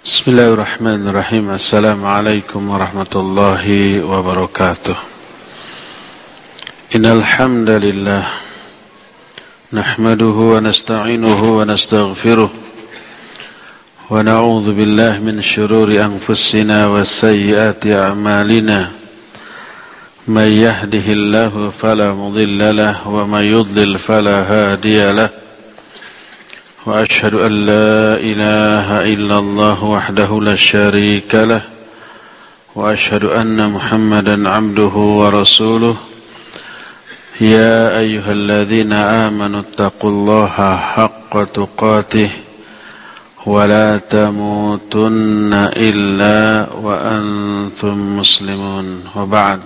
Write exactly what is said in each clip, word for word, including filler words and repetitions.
Bismillahirrahmanirrahim. Assalamualaikum warahmatullahi wabarakatuh. Innal hamdalillah nahmaduhu wa nasta'inuhu wa nastaghfiruh wa na'udzu billahi min shururi anfusina wa sayyiati a'malina. May yahdihillahu fala mudilla lahu wa may yudlil fala hadiya lahu. وأشهد أن لا إله إلا الله وحده لا شريك له وأشهد أن محمدا عبده ورسوله يا أيها الذين آمنوا اتقوا الله حق تقاته ولا تموتن إلا وأنتم مسلمون وبعد.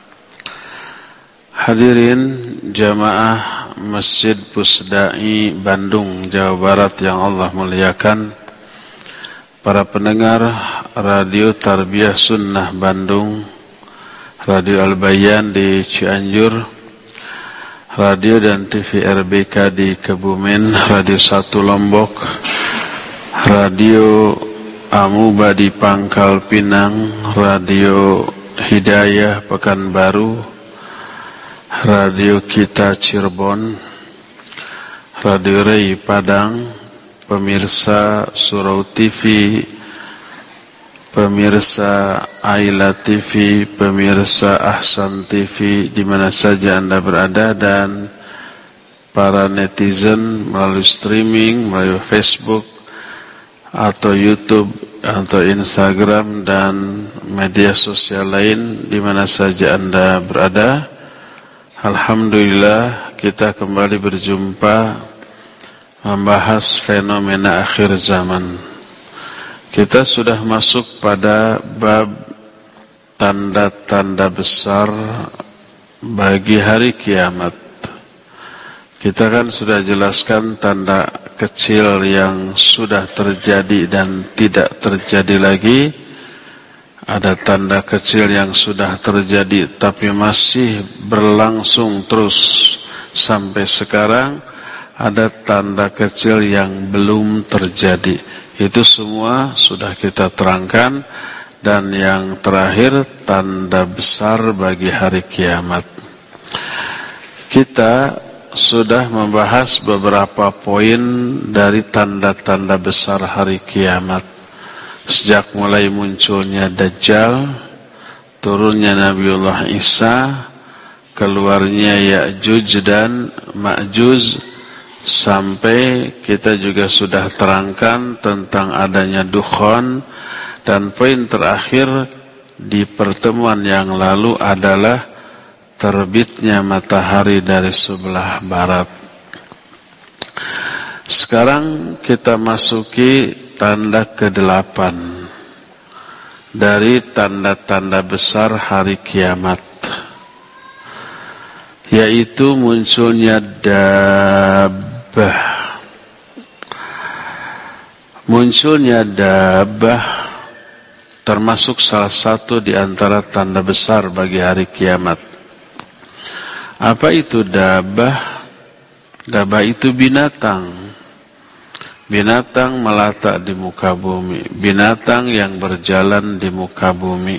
Hadirin jamaah Masjid Pusdai Bandung, Jawa Barat yang Allah muliakan, para pendengar Radio Tarbiyah Sunnah Bandung, Radio Al-Bayan di Cianjur, Radio dan T V R B K di Kebumen, Radio satu Lombok, Radio Amuba di Pangkal Pinang, Radio Hidayah Pekanbaru, Radio Kita Cirebon, Radio Ray Padang, pemirsa Surau T V, pemirsa Aila T V, pemirsa Ahsan T V, di mana saja Anda berada, dan para netizen melalui streaming, melalui Facebook atau YouTube atau Instagram dan media sosial lain, di mana saja Anda berada. Alhamdulillah, kita kembali berjumpa membahas fenomena akhir zaman. Kita sudah masuk pada bab tanda-tanda besar bagi hari kiamat. Kita kan sudah jelaskan tanda kecil yang sudah terjadi dan tidak terjadi lagi. Ada tanda kecil yang sudah terjadi tapi masih berlangsung terus sampai sekarang. Ada tanda kecil yang belum terjadi. Itu semua sudah kita terangkan. Dan yang terakhir, tanda besar bagi hari kiamat. Kita sudah membahas beberapa poin dari tanda-tanda besar hari kiamat. Sejak mulai munculnya Dajjal, turunnya Nabiullah Isa, keluarnya Ya'juj dan Ma'juj, sampai kita juga sudah terangkan tentang adanya Dukhan. Dan poin terakhir di pertemuan yang lalu adalah terbitnya matahari dari sebelah barat. Sekarang kita masuki tanda kedelapan dari tanda-tanda besar hari kiamat, yaitu munculnya dabbah. Munculnya dabbah termasuk salah satu di antara tanda besar bagi hari kiamat. Apa itu dabbah? Dabbah itu binatang. Binatang melata di muka bumi, binatang yang berjalan di muka bumi.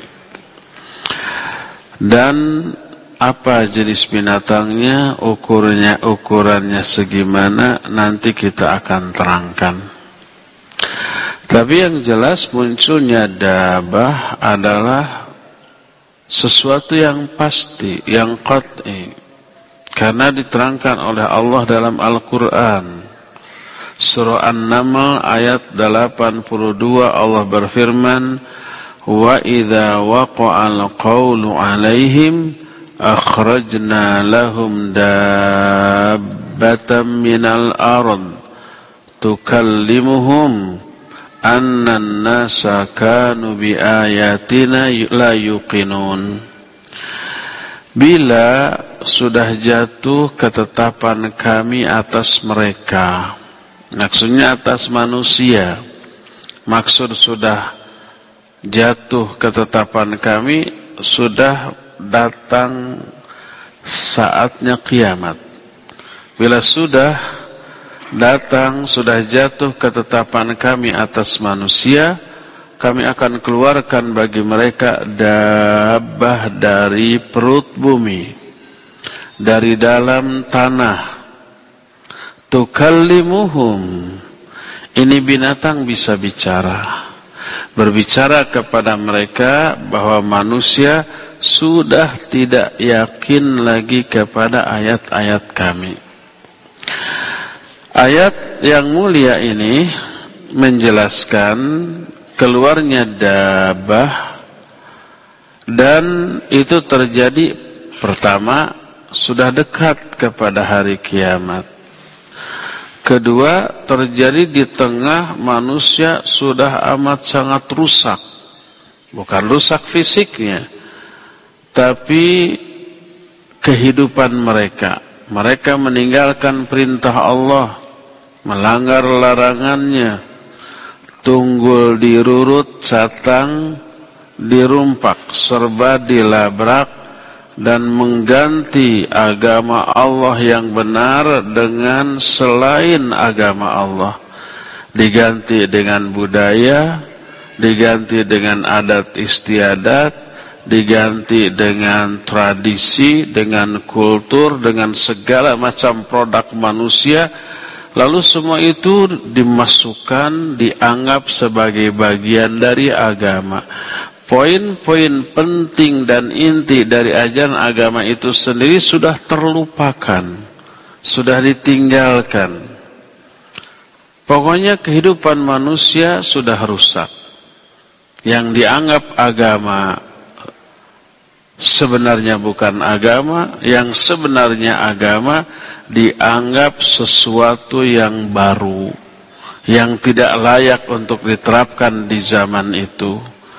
Dan apa jenis binatangnya, ukurnya, ukurannya segimana, nanti kita akan terangkan. Tapi yang jelas munculnya dabbah adalah sesuatu yang pasti, yang qat'i, karena diterangkan oleh Allah dalam Al-Quran. Surah An-Naml ayat delapan puluh dua, Allah berfirman, "Wa idza waqa'al qawlu 'alaihim akhrajna lahum dabbatan minal ard tukallimuhum anna an-nasa kanu bi ayatina la yuqinun." Bila sudah jatuh ketetapan kami atas mereka, maksudnya atas manusia. Maksud sudah jatuh ketetapan kami, sudah datang saatnya kiamat. Bila sudah datang, sudah jatuh ketetapan kami atas manusia, kami akan keluarkan bagi mereka dabbah dari perut bumi, dari dalam tanah. Tukallimuhum, ini binatang bisa bicara, berbicara kepada mereka bahwa manusia sudah tidak yakin lagi kepada ayat-ayat kami. Ayat yang mulia ini menjelaskan keluarnya dabbah, dan itu terjadi pertama sudah dekat kepada hari kiamat. Kedua, terjadi di tengah manusia sudah amat sangat rusak. Bukan rusak fisiknya, tapi kehidupan mereka. Mereka meninggalkan perintah Allah, melanggar larangannya, tunggul dirurut, catang dirumpak, serba dilabrak, dan mengganti agama Allah yang benar dengan selain agama Allah. Diganti dengan budaya, diganti dengan adat istiadat, diganti dengan tradisi, dengan kultur, dengan segala macam produk manusia. Lalu semua itu dimasukkan, dianggap sebagai bagian dari agama. Poin-poin penting dan inti dari ajaran agama itu sendiri sudah terlupakan, sudah ditinggalkan. Pokoknya kehidupan manusia sudah rusak. Yang dianggap agama sebenarnya bukan agama, yang sebenarnya agama dianggap sesuatu yang baru, yang tidak layak untuk diterapkan di zaman itu.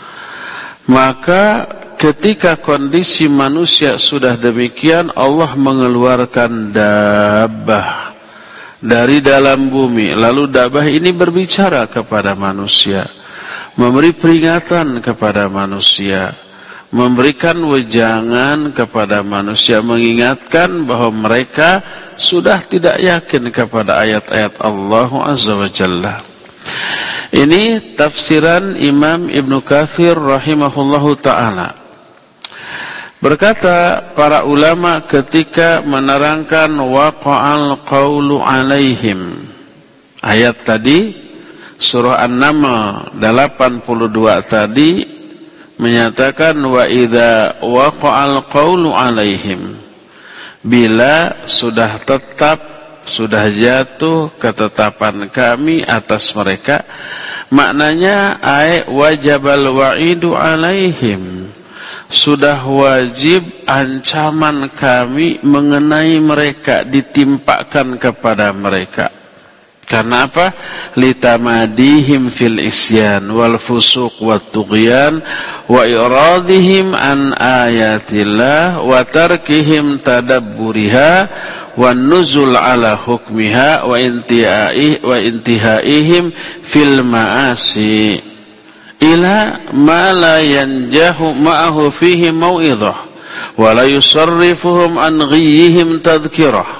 Maka ketika kondisi manusia sudah demikian, Allah mengeluarkan dabbah dari dalam bumi. Lalu dabbah ini berbicara kepada manusia, memberi peringatan kepada manusia, memberikan wejangan kepada manusia, mengingatkan bahwa mereka sudah tidak yakin kepada ayat-ayat Allah Azza wa Jalla. Ini tafsiran Imam Ibnu Katsir rahimahullahu ta'ala. Berkata para ulama ketika menerangkan waqa'al qawlu alaihim, ayat tadi surah An-Naml delapan puluh dua tadi menyatakan wa idza waqa'al qawlu alaihim, bila sudah tetap, sudah jatuh ketetapan kami atas mereka. Maknanya ay wajabal wa'idu alaihim, sudah wajib ancaman kami mengenai mereka, ditimpakan kepada mereka. Karena apa? Litamadihim fil isyan wal fusuq wat tughyan wa iradihim an ayatillah wa tarkihim tadabburiha wan nuzul ala hukmiha wa intihai wa intihaihim fil ma'asi ila ma la yanjahu ma'ahu fihi mau'izah wa la yusarrifuhum an ghiyihim tadhkirah.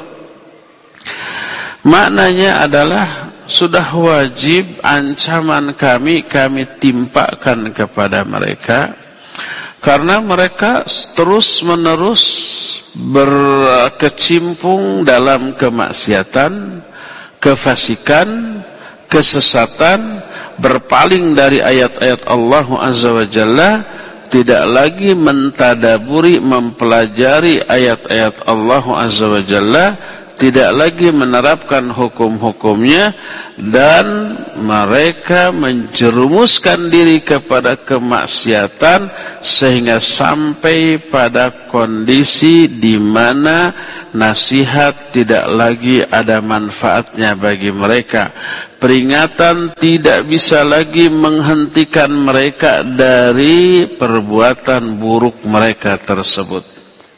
Maknanya adalah sudah wajib ancaman kami kami timpakan kepada mereka, karena mereka terus menerus berkecimpung dalam kemaksiatan, kefasikan, kesesatan, berpaling dari ayat-ayat Allah Azza wa Jalla, tidak lagi mentadaburi, mempelajari ayat-ayat Allah Azza wa Jalla, tidak lagi menerapkan hukum-hukumnya, dan mereka menjerumuskan diri kepada kemaksiatan sehingga sampai pada kondisi di mana nasihat tidak lagi ada manfaatnya bagi mereka. Peringatan tidak bisa lagi menghentikan mereka dari perbuatan buruk mereka tersebut.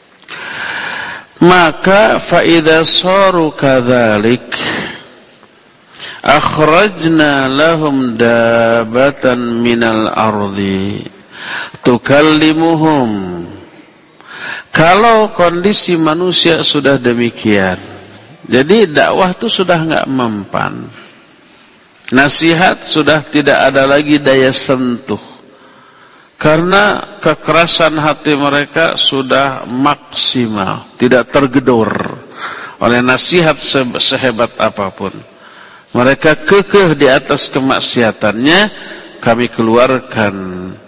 Maka faida saru kadzalik akhrajna lahum dabatan minal ardi tukallimuhum. Kalau kondisi manusia sudah demikian, jadi dakwah itu sudah enggak mempan. Nasihat sudah tidak ada lagi daya sentuh, karena kekerasan hati mereka sudah maksimal, tidak tergedor oleh nasihat se- sehebat apapun. Mereka kekeh di atas kemaksiatannya. Kami keluarkan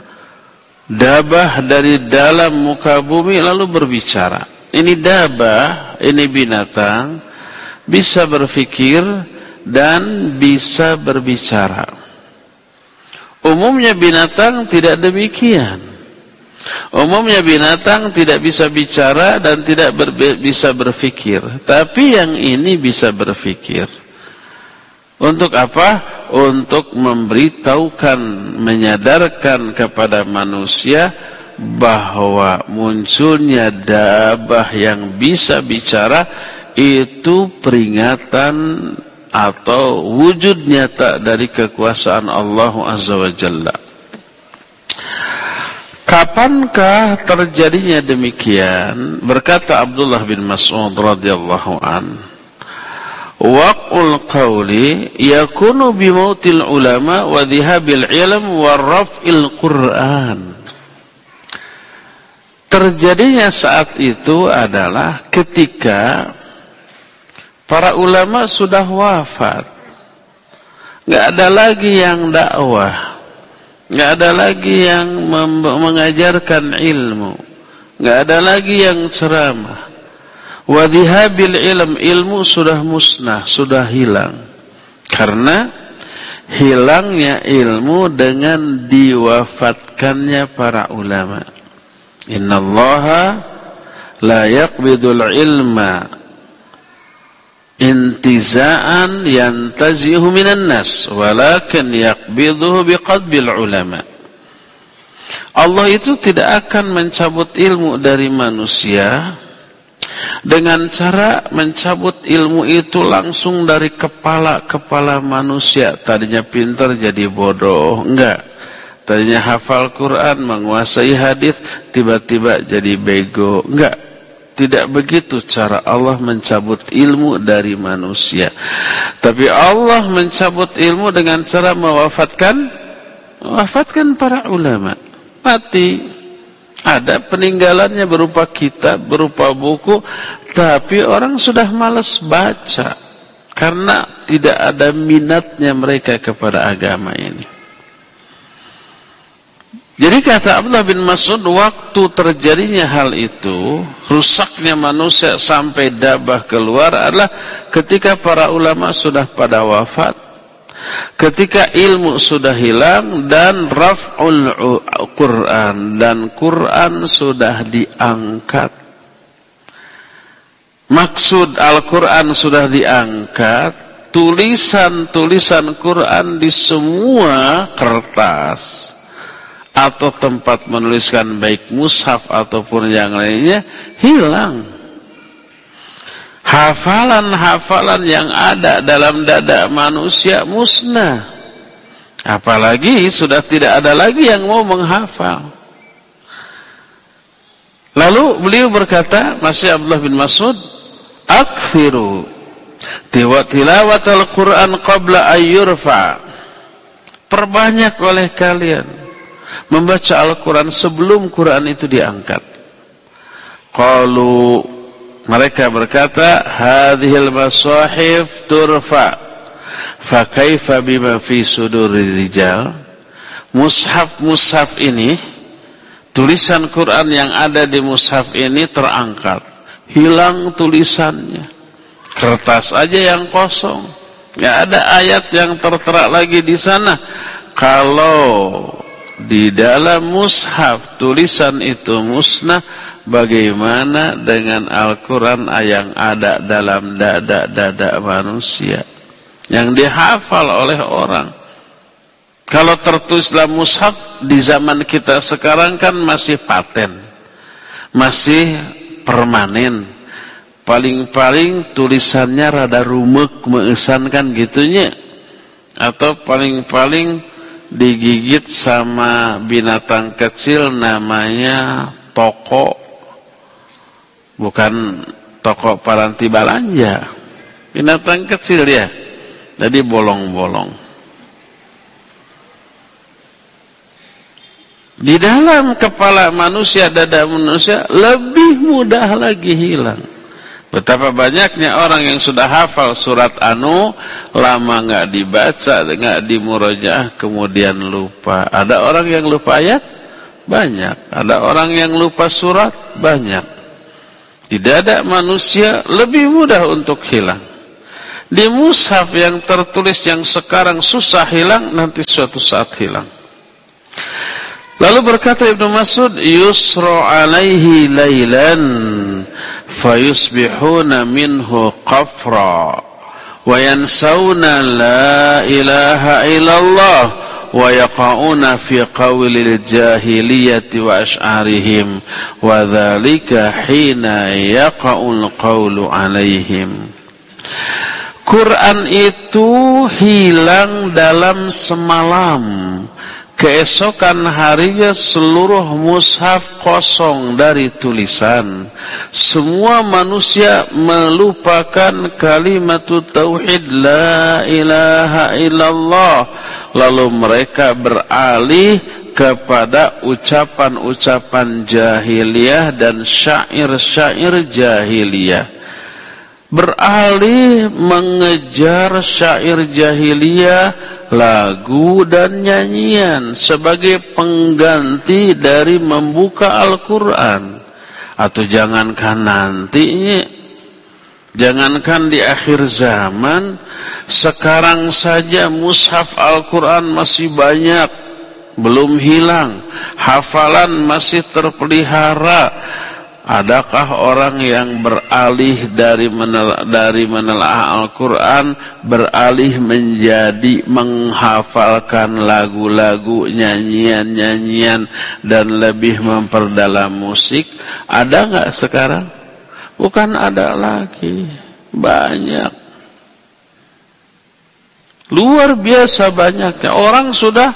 dabah dari dalam muka bumi lalu berbicara. Ini dabah, ini binatang, bisa berfikir dan bisa berbicara. Umumnya binatang tidak demikian. Umumnya binatang tidak bisa bicara dan tidak ber, bisa berfikir. Tapi yang ini bisa berfikir. Untuk apa? Untuk memberitahukan, menyadarkan kepada manusia bahwa munculnya dabah yang bisa bicara itu peringatan atau wujud nyata dari kekuasaan Allah Azza wa Jalla. Kapankah terjadinya demikian? Berkata Abdullah bin Mas'ud radhiyallahu an, waqul qawli yakunu bimautil ulama wa dhihabil ilm wa raf'il Qur'an. Terjadinya saat itu adalah ketika para ulama sudah wafat. Enggak ada lagi yang dakwah, enggak ada lagi yang mengajarkan ilmu, enggak ada lagi yang ceramah. Wa dhihabil ilm, ilmu sudah musnah, sudah hilang. Karena hilangnya ilmu dengan diwafatkannya para ulama. Innallaha la yaqbidul ilma intiza'an yantazihu minan nas, walakin yaqbiduhu biqadbil ulama. Allah itu tidak akan mencabut ilmu dari manusia dengan cara mencabut ilmu itu langsung dari kepala-kepala manusia. Tadinya pintar jadi bodoh, enggak. Tadinya hafal Quran, menguasai hadis, tiba-tiba jadi bego, enggak. Tidak begitu cara Allah mencabut ilmu dari manusia. Tapi Allah mencabut ilmu dengan cara mewafatkan mewafatkan para ulama. Mati. Ada peninggalannya berupa kitab, berupa buku, tapi orang sudah malas baca karena tidak ada minatnya mereka kepada agama ini. Jadi kata Abdullah bin Mas'ud, waktu terjadinya hal itu, rusaknya manusia sampai dabah keluar adalah ketika para ulama sudah pada wafat, ketika ilmu sudah hilang dan raf'ul Quran, dan Quran sudah diangkat. Maksud Al-Quran sudah diangkat, tulisan-tulisan Quran di semua kertas atau tempat menuliskan, baik mushaf ataupun yang lainnya, hilang. Hafalan-hafalan yang ada dalam dada manusia musnah. Apalagi sudah tidak ada lagi yang mau menghafal. Lalu beliau berkata, masih Abdullah bin Mas'ud, akthiru tilawatal Quran qabla ayyurfa. Perbanyak oleh kalian membaca Al-Quran sebelum Quran itu diangkat. Qalu, mereka berkata, hadhil masahif turfa, fa kaifa bima fi sudurir rijal. Mushaf-mushaf ini, tulisan Quran yang ada di mushaf ini terangkat, hilang tulisannya, kertas aja yang kosong, nggak ada ayat yang tertera lagi di sana. Kalau di dalam mushaf tulisan itu musnah, bagaimana dengan Al-Quran yang ada dalam dada-dada manusia yang dihafal oleh orang? Kalau tertulis dalam mushaf di zaman kita sekarang kan masih paten, masih permanen, paling-paling tulisannya rada rumek meusan kan gitunya, atau paling-paling digigit sama binatang kecil namanya toko, bukan toko paranti balanja, binatang kecil ya, jadi bolong-bolong. Di dalam kepala manusia, dada manusia lebih mudah lagi hilang. Betapa banyaknya orang yang sudah hafal surat Anu, lama nggak dibaca, nggak dimurojaah, kemudian lupa. Ada orang yang lupa ayat? Banyak. Ada orang yang lupa surat? Banyak. Tidak ada manusia lebih mudah untuk hilang. Di mushaf yang tertulis yang sekarang susah hilang, nanti suatu saat hilang. Lalu berkata Ibnu Mas'ud, yusra alaihi lailan fayusbihuna minhu qafra wa yansawna la ilaha illallah wa yaqauna fi qawlil jahiliyati wa ash'arihim wa dhalika hina yaqaul qawlu alaihim. Quran itu hilang dalam semalam. Keesokan harinya seluruh mushaf kosong dari tulisan. Semua manusia melupakan kalimat tauhid la ilaha illallah. Lalu mereka beralih kepada ucapan-ucapan jahiliyah dan syair-syair jahiliyah. Beralih mengejar syair jahiliyah, lagu dan nyanyian sebagai pengganti dari membuka Al-Quran. Atau jangankan nantinya, jangankan di akhir zaman, sekarang saja mushaf Al-Quran masih banyak, belum hilang, hafalan masih terpelihara. Adakah orang yang beralih dari menelaah, dari menelaah Al-Quran, beralih menjadi menghafalkan lagu-lagu, nyanyian-nyanyian, dan lebih memperdalam musik? Ada nggak sekarang? Bukan ada lagi, banyak. Luar biasa banyaknya. Orang sudah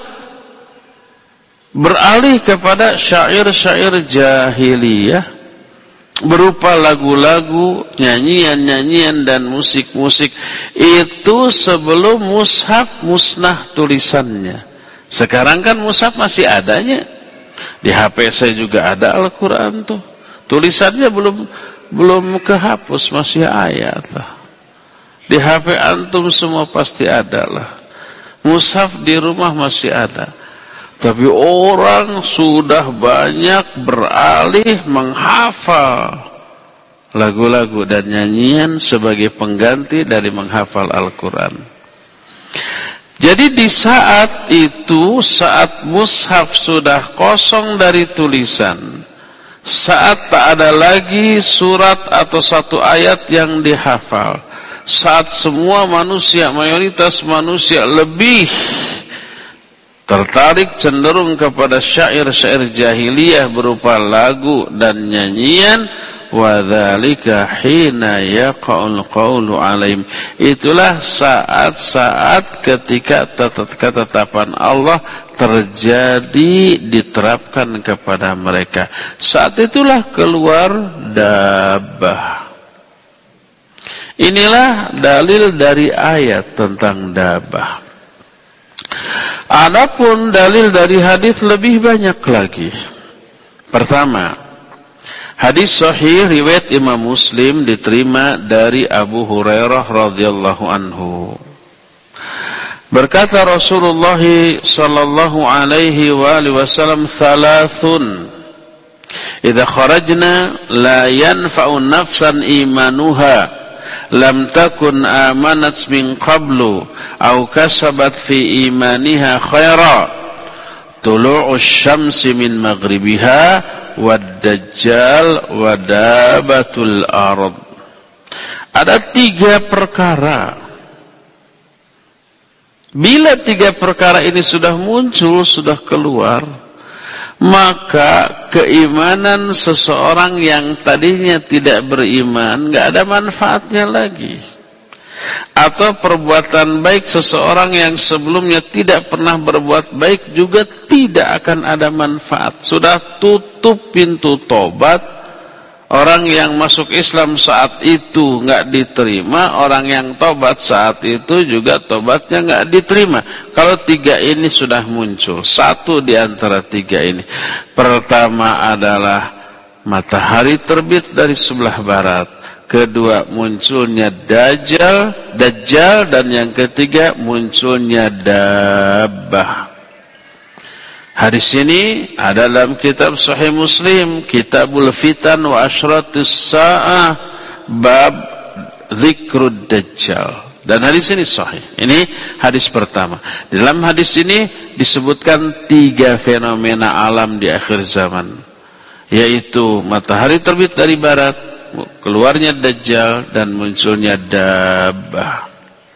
beralih kepada syair-syair jahiliyah, berupa lagu-lagu, nyanyian-nyanyian dan musik-musik. Itu sebelum mushaf musnah tulisannya. Sekarang kan mushaf masih adanya. Di H P saya juga ada Al-Quran tuh. Tulisannya belum belum kehapus, masih ayat lah. Di H P antum semua pasti ada lah. Mushaf di rumah masih ada. Tapi orang sudah banyak beralih menghafal lagu-lagu dan nyanyian sebagai pengganti dari menghafal Al-Quran. Jadi di saat itu, saat mushaf sudah kosong dari tulisan, saat tak ada lagi surat atau satu ayat yang dihafal, saat semua manusia, mayoritas manusia lebih tertarik cenderung kepada syair-syair jahiliyah berupa lagu dan nyanyian, wa dzalika hina yaqaul qawlu alaihim. Itulah saat-saat ketika ketetapan Allah terjadi, diterapkan kepada mereka. Saat itulah keluar Dabbah. Inilah dalil dari ayat tentang Dabbah. Adapun dalil dari hadis lebih banyak lagi. Pertama, hadis sahih riwayat Imam Muslim diterima dari Abu Hurairah radhiyallahu anhu. Berkata Rasulullah sallallahu alaihi wa alihi wasallam, "Thalathun idza kharajna la yanfa'u nafsan imanuha lam takun amanat min qablu aw kasabat fi imaniha khaira tulu'u syamsi min maghribiha wad dajjal wa dabatul ard." Ada tiga perkara. Bila tiga perkara ini sudah muncul, sudah keluar, maka keimanan seseorang yang tadinya tidak beriman gak ada manfaatnya lagi. Atau perbuatan baik seseorang yang sebelumnya tidak pernah berbuat baik juga tidak akan ada manfaat. Sudah tutup pintu tobat, Orang yang masuk Islam saat itu nggak diterima, orang yang tobat saat itu juga tobatnya nggak diterima. Kalau tiga ini sudah muncul, satu di antara tiga ini. Pertama adalah matahari terbit dari sebelah barat. Kedua, munculnya Dajjal, Dajjal, dan yang ketiga munculnya Dabbah. Hadis ini ada dalam kitab Sahih Muslim, Kitabul Fitan wa Asyratus Sa'ah, bab Zikrud Dajjal. Dan hadis ini sahih. Ini hadis pertama. Dalam hadis ini disebutkan tiga fenomena alam di akhir zaman, yaitu matahari terbit dari barat, keluarnya Dajjal, dan munculnya Dabbah.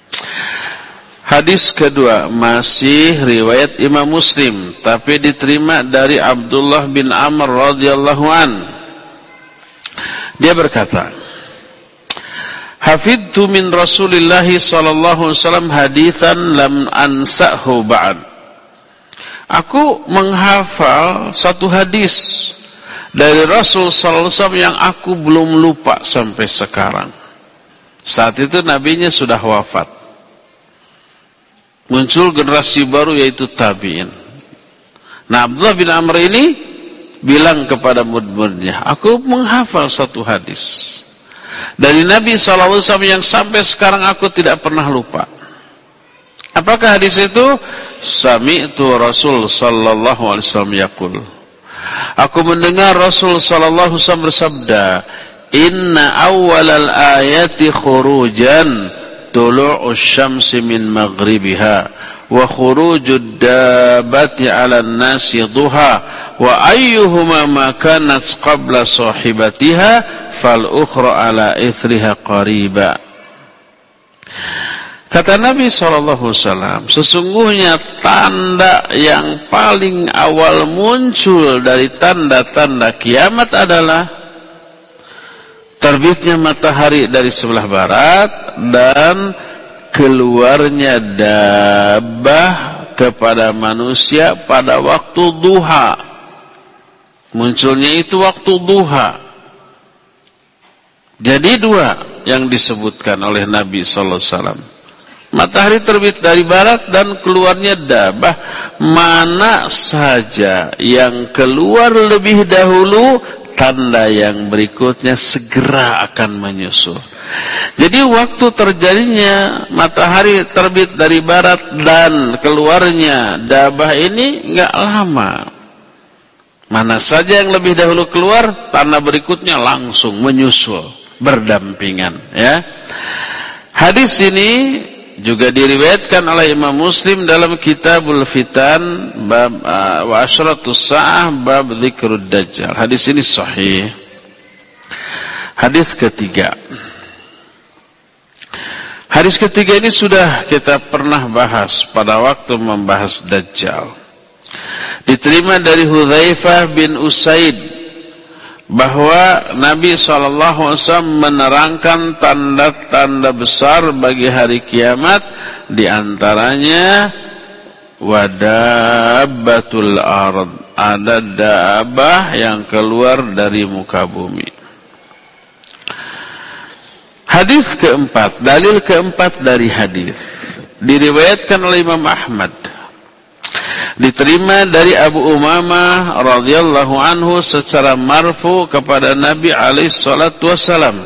Hadis kedua masih riwayat Imam Muslim, tapi diterima dari Abdullah bin Amr radhiyallahu an. Dia berkata, "Hafidtu min Rasulillah sallallahu alaihi wasallam haditsan lam ansahu ba'd." Aku menghafal satu hadis dari Rasul sallallahu alaihi wasallam yang aku belum lupa sampai sekarang. Saat itu nabinya sudah wafat. Muncul generasi baru yaitu tabi'in. Nah, Abdullah bin Amr ini bilang kepada murid-muridnya, aku menghafal satu hadis dari Nabi shallallahu alaihi wasallam yang sampai sekarang aku tidak pernah lupa. Apakah hadis itu? Sami'tu Rasul sallallahu alaihi wasallam yaqul. Aku mendengar Rasul sallallahu alaihi wasallam bersabda, "Inna awwalal ayati khurujan tulu'us syamsi min maghribiha wa khurujud dabbati 'alan nasi duha wa ayyuhuma ma kanat qabla sahibatiha fal ukhra 'ala ithriha qariba." Kata Nabi sallallahu alaihi wasallam, sesungguhnya tanda yang paling awal muncul dari tanda-tanda kiamat adalah terbitnya matahari dari sebelah barat dan keluarnya Dabbah kepada manusia pada waktu duha. Munculnya itu waktu duha. Jadi dua yang disebutkan oleh Nabi sallallahu alaihi wasallam. Matahari terbit dari barat dan keluarnya Dabbah. Mana saja yang keluar lebih dahulu, tanda yang berikutnya segera akan menyusul. Jadi waktu terjadinya matahari terbit dari barat dan keluarnya Dabbah ini enggak lama. Mana saja yang lebih dahulu keluar, tanda berikutnya langsung menyusul, berdampingan, ya. Hadis ini juga diriwayatkan oleh Imam Muslim dalam Kitabul Fitan bab uh, wa Asyratus Sa'ah bab Zikrud Dajjal. Hadis ini sahih. Hadis ketiga. Hadis ketiga ini sudah kita pernah bahas pada waktu membahas Dajjal. Diterima dari Hudzaifah bin Usaid bahwa Nabi shallallahu alaihi wasallam menerangkan tanda-tanda besar bagi hari kiamat, diantaranya wadabbatul ard, ada dabbah yang keluar dari muka bumi. Hadis keempat, dalil keempat dari hadis diriwayatkan oleh Imam Ahmad. Diterima dari Abu Umamah radhiyallahu anhu secara marfu kepada Nabi alaihi salatu wasalam.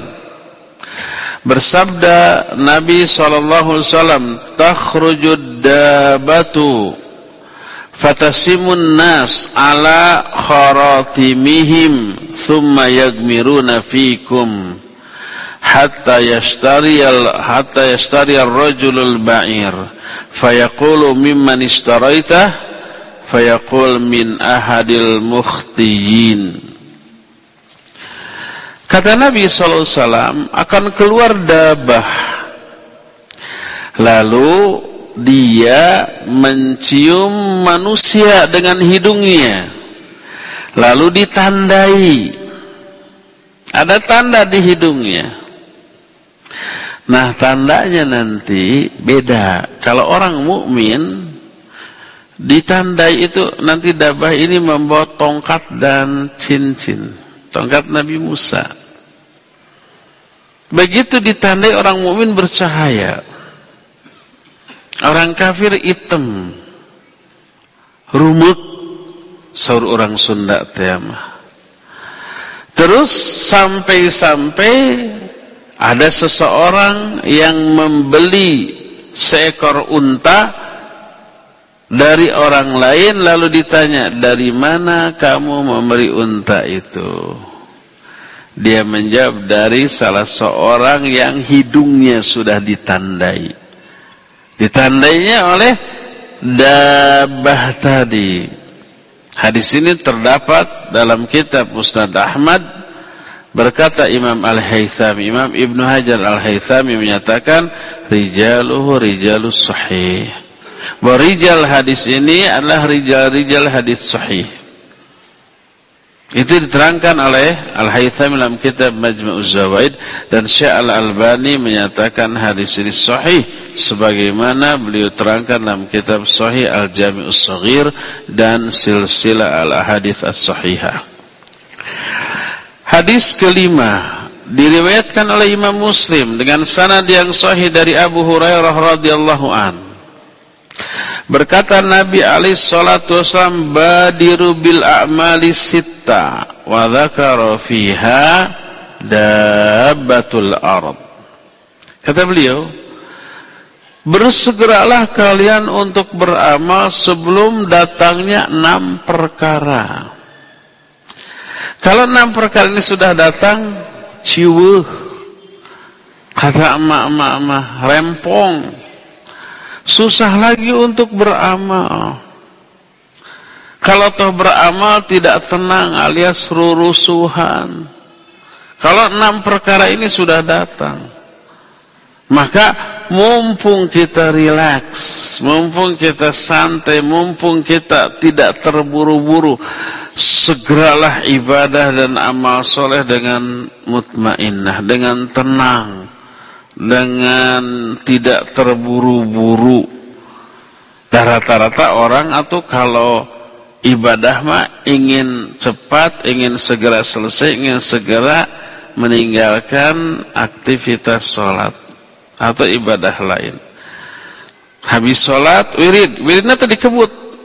Bersabda Nabi sallallahu alaihi wasallam, "Takhrujud dabbatu fatasimun nas ala kharatimihim thumma yagmiruna fikum hatta yashtariyal hatta yashtariyar rajulul ba'ir fayaqulu mimman ishtaraitah fayaqul min ahadil mukhtiyin." Kata Nabi sallallahu alaihi wasallam, akan keluar dabbah, lalu dia mencium manusia dengan hidungnya, lalu ditandai, ada tanda di hidungnya. Nah, tandanya nanti beda. Kalau orang mukmin ditandai itu nanti dabbah ini membawa tongkat dan cincin, tongkat Nabi Musa. Begitu ditandai orang mukmin bercahaya, orang kafir hitam, rumuk, saur orang Sunda tema. Terus sampai-sampai ada seseorang yang membeli seekor unta dari orang lain, lalu ditanya, dari mana kamu memberi unta itu? Dia menjawab, dari salah seorang yang hidungnya sudah ditandai. Ditandainya oleh dabah tadi. Hadis ini terdapat dalam kitab Musnad Ahmad. Berkata Imam Al-Haythami, Imam Ibnu Hajar Al-Haythami menyatakan, rijaluhu rijalus sahih. Bahwa rijal hadis ini adalah rijal-rijal hadis sahih. Itu diterangkan oleh Al-Haythami dalam kitab Majma'uz Zawaid, dan Syekh Al-Albani menyatakan hadis ini sahih sebagaimana beliau terangkan dalam kitab Sahih Al-Jami'us Shaghir dan Silsilah Al-Ahadits As-Sahihah. Hadis kelima diriwayatkan oleh Imam Muslim dengan sanad yang sahih dari Abu Hurairah radhiyallahu an. Berkata Nabi alaihi salatu wasallam, badiru bil a'mali sitta wa dzakara fiha dabbatul ard. Kata beliau, bersegeralah kalian untuk beramal sebelum datangnya enam perkara. Kalau enam perkara ini sudah datang, ciweuh, kata emak-emak, rempong, susah lagi untuk beramal. Kalau toh beramal tidak tenang alias rurusuhan. Kalau enam perkara ini sudah datang, maka mumpung kita rileks, mumpung kita santai, mumpung kita tidak terburu-buru, segeralah ibadah dan amal soleh dengan mutmainnah, dengan tenang, dengan tidak terburu-buru. Dan rata-rata orang atau kalau ibadah mah ingin cepat, ingin segera selesai, ingin segera meninggalkan aktivitas sholat atau ibadah lain. Habis sholat, wirid, wiridnya tadi kebut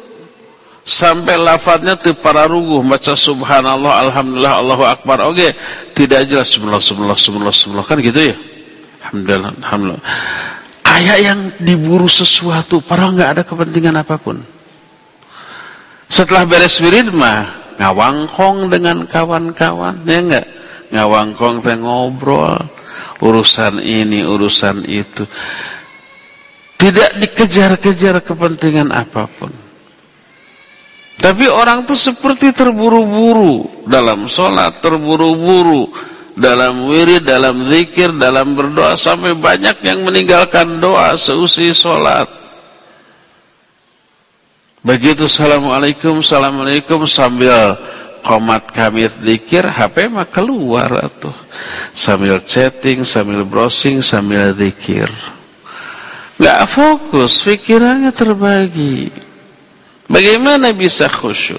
sampai lafadznya teu pararuguh, baca subhanallah, alhamdulillah, Allahu akbar, oke, tidak jelas subhanallah, subhanallah, subhanallah, subhanallah, kan gitu ya. Alhamdulillah, alhamdulillah. Kayak yang diburu sesuatu, padahal nggak ada kepentingan apapun. Setelah beres wirid mah ngawangkong dengan kawan-kawan, ya enggak? Ngawangkong teh ngobrol, urusan ini, urusan itu. Tidak dikejar-kejar kepentingan apapun. Tapi orang tuh seperti terburu-buru dalam sholat, terburu-buru dalam wirid, dalam zikir, dalam berdoa, sampai banyak yang meninggalkan doa seusai sholat. Begitu assalamualaikum, assalamualaikum sambil qomat kamit zikir, H P mah keluar atuh. Sambil chatting, sambil browsing, sambil zikir. Enggak fokus, pikirannya terbagi. Bagaimana bisa khusyuk?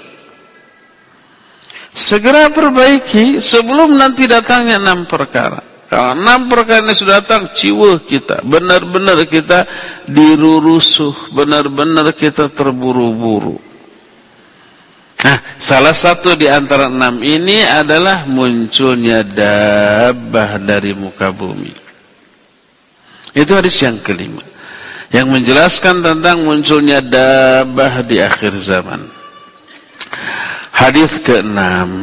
Segera perbaiki sebelum nanti datangnya enam perkara. Kalau enam perkara ini sudah datang, ciweuh kita, benar-benar kita dirurusuh, benar-benar kita terburu-buru. Nah, salah satu di antara enam ini adalah munculnya dabbah dari muka bumi. Itu hadis yang kelima, yang menjelaskan tentang munculnya dabbah di akhir zaman. Hadis keenam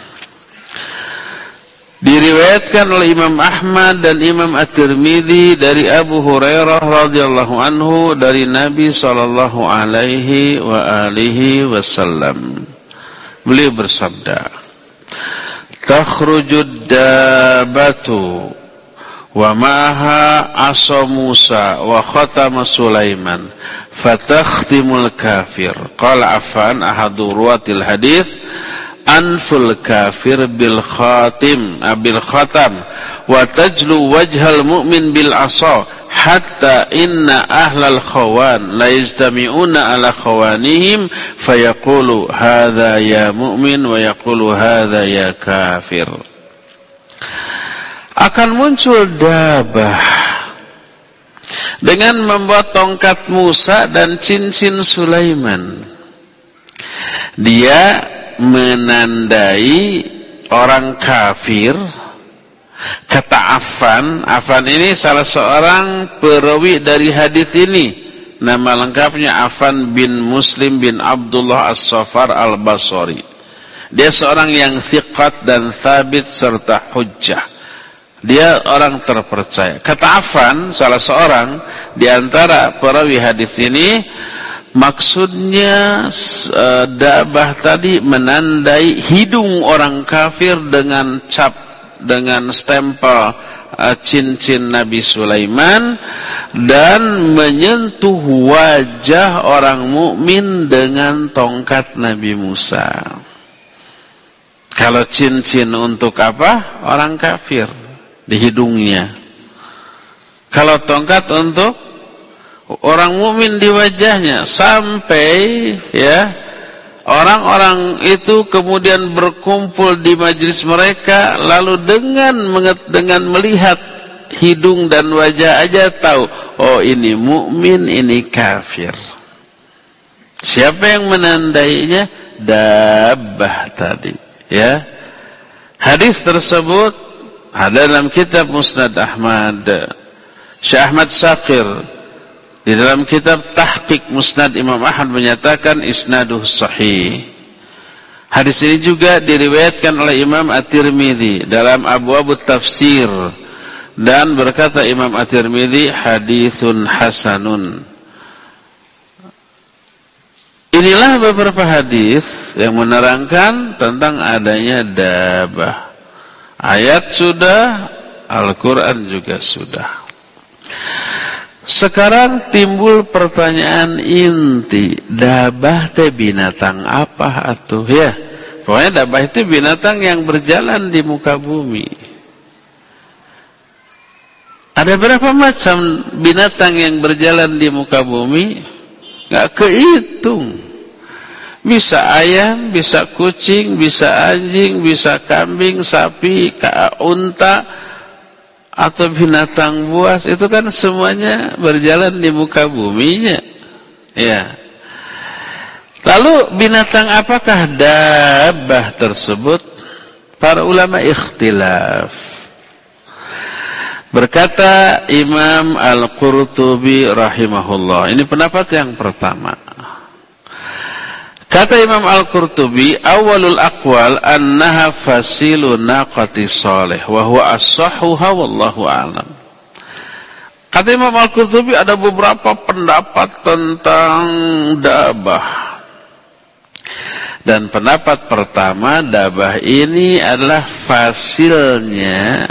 diriwayatkan oleh Imam Ahmad dan Imam At-Tirmidzi dari Abu Hurairah radhiyallahu anhu dari Nabi sallallahu alaihi wa alihi wasallam. Beliau bersabda, "Takhrujud dabbatu wa ma'aha 'asa Musa wa khatama Sulaiman fatakhtimul kafir." Qala Affan ahadu ruwatil hadits, anful kafir bil khatim bil khatam wa tajlu wajhal mu'min bil 'asa hatta inna ahlal khawan la yajtami'una ala khawanihim fayaqulu hadza ya mu'min wa yaqulu hadza ya kafir. akan muncul dabah dengan membawa tongkat Musa dan cincin Sulaiman. Dia menandai orang kafir. Kata Affan, Affan ini salah seorang perawi dari hadis ini. Nama lengkapnya Affan bin Muslim bin Abdullah As-Safar Al-Basri. Dia seorang yang thiqat dan thabit serta hujjah. Dia orang terpercaya. Kata Affan, salah seorang di antara perawi hadis ini, maksudnya uh, dabah tadi menandai hidung orang kafir dengan cap, dengan stempel uh, cincin Nabi Sulaiman, dan menyentuh wajah orang mukmin dengan tongkat Nabi Musa. Kalau cincin untuk apa? Orang kafir di hidungnya. Kalau tongkat untuk orang mukmin di wajahnya, sampai ya orang-orang itu kemudian berkumpul di majelis mereka, lalu dengan dengan melihat hidung dan wajah aja tahu, oh ini mukmin, ini kafir. Siapa yang menandainya? Dabbah tadi, ya. Hadis tersebut ada dalam kitab Musnad Ahmad. Syekh Ahmad Shakir di dalam kitab Tahqiq Musnad Imam Ahmad menyatakan isnaduh sahih. Hadis ini juga diriwayatkan oleh Imam At-Tirmidzi dalam Abwabut Tafsir, dan berkata Imam At-Tirmidzi haditsun hasanun. Inilah beberapa hadis yang menerangkan tentang adanya dabah. Ayat sudah, Al-Quran juga sudah. Sekarang timbul pertanyaan inti, dabah teh binatang apa atuh ya? Pokoknya dabah itu binatang yang berjalan di muka bumi. Ada berapa macam binatang yang berjalan di muka bumi? Gak kehitung. Bisa ayam, bisa kucing, bisa anjing, bisa kambing, sapi, unta, atau binatang buas. Itu kan semuanya berjalan di muka buminya. Ya. Lalu binatang apakah dabbah tersebut? Para ulama ikhtilaf. Berkata Imam Al-Qurtubi rahimahullah. Ini pendapat yang pertama. Kata Imam Al-Qurtubi, awalul aqwal annaha fasilu naqati salih wa huwa as-sahhuha wallahu a'lam. Kata Imam Al-Qurtubi ada beberapa pendapat tentang dabah. Dan pendapat pertama, dabah ini adalah fasilnya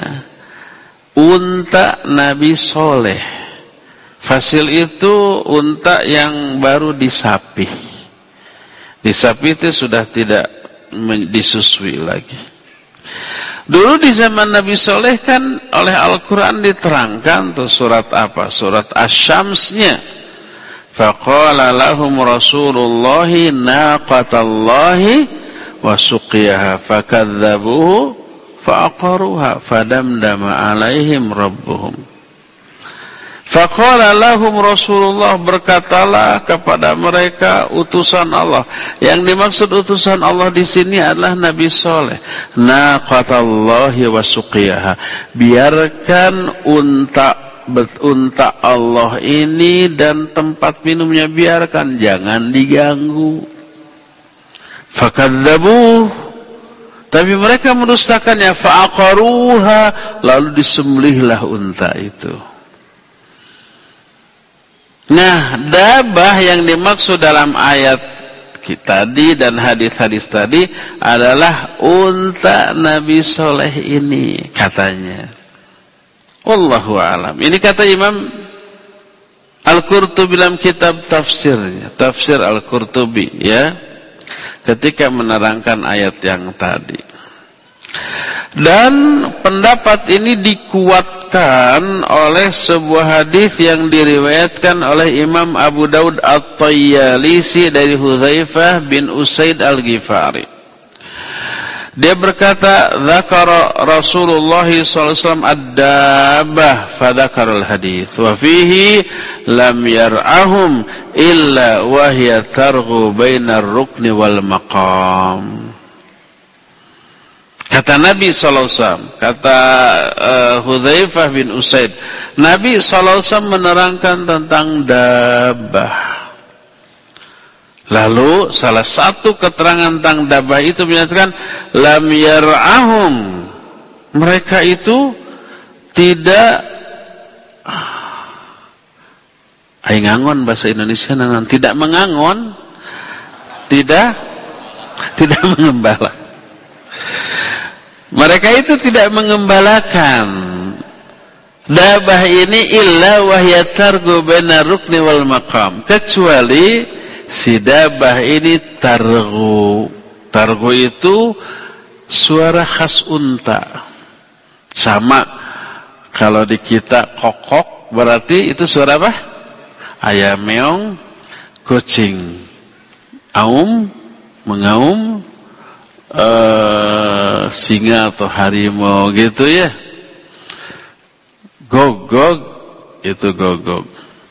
unta Nabi Soleh. Fasil itu unta yang baru disapih. Di sapi itu sudah tidak disusui lagi. Dulu di zaman Nabi Soleh kan oleh Al-Quran diterangkan tuh surat apa? Surat Asy-Syamsnya. Faqala lahum Rasulullahi naqatallahi wa suqiyaha fakadzabuhu fa'aqaruha fadamdama alaihim rabbuhum. Faqala lahum Rasulullah, berkatalah kepada mereka utusan Allah. Yang dimaksud utusan Allah di sini adalah Nabi Soleh. Naqatallahi wa suqiyaha. Biarkan unta unta Allah ini dan tempat minumnya, biarkan, jangan diganggu. Fakadzabuh, tapi mereka mendustakannya. Fa'aqaruha, lalu disembelihlah unta itu. Nah, dabah yang dimaksud dalam ayat tadi dan hadis-hadis tadi adalah unta Nabi Soleh ini katanya. Wallahu a'lam. Ini kata Imam Al-Qurtubi dalam kitab tafsirnya, Tafsir Al-Qurtubi, ya, ketika menerangkan ayat yang tadi. Dan pendapat ini dikuatkan oleh sebuah hadis yang diriwayatkan oleh Imam Abu Daud At-Tayyalisi dari Hudzaifah bin Usaid Al-Ghifari. Dia berkata, "Dzakara Rasulullah sallallahu alaihi wasallam ad-dabbah fa dzakara al-hadits wa fihi lam yar'ahum illa wa hiya targhu bainar rukni wal maqam." Kata Nabi sallallahu alaihi wasallam, kata uh, Hudzaifah bin Usaid, Nabi sallallahu alaihi wasallam menerangkan tentang dabbah. Lalu salah satu keterangan tentang dabbah itu menyatakan lam yar'ahum, mereka itu tidak ai ngangon bahasa Indonesia nangan, tidak mengangon, tidak tidak mengembala. Mereka itu tidak mengembalakan dabbah ini illa wahya targu baina rukni wal maqam, kecuali si dabbah ini targu. Targu itu suara khas unta. Sama kalau di kita kokok, berarti itu suara apa? Ayam meong, kucing aum, mengaum, uh, singa atau harimau gitu ya. Gog-gog, itu gog-gog.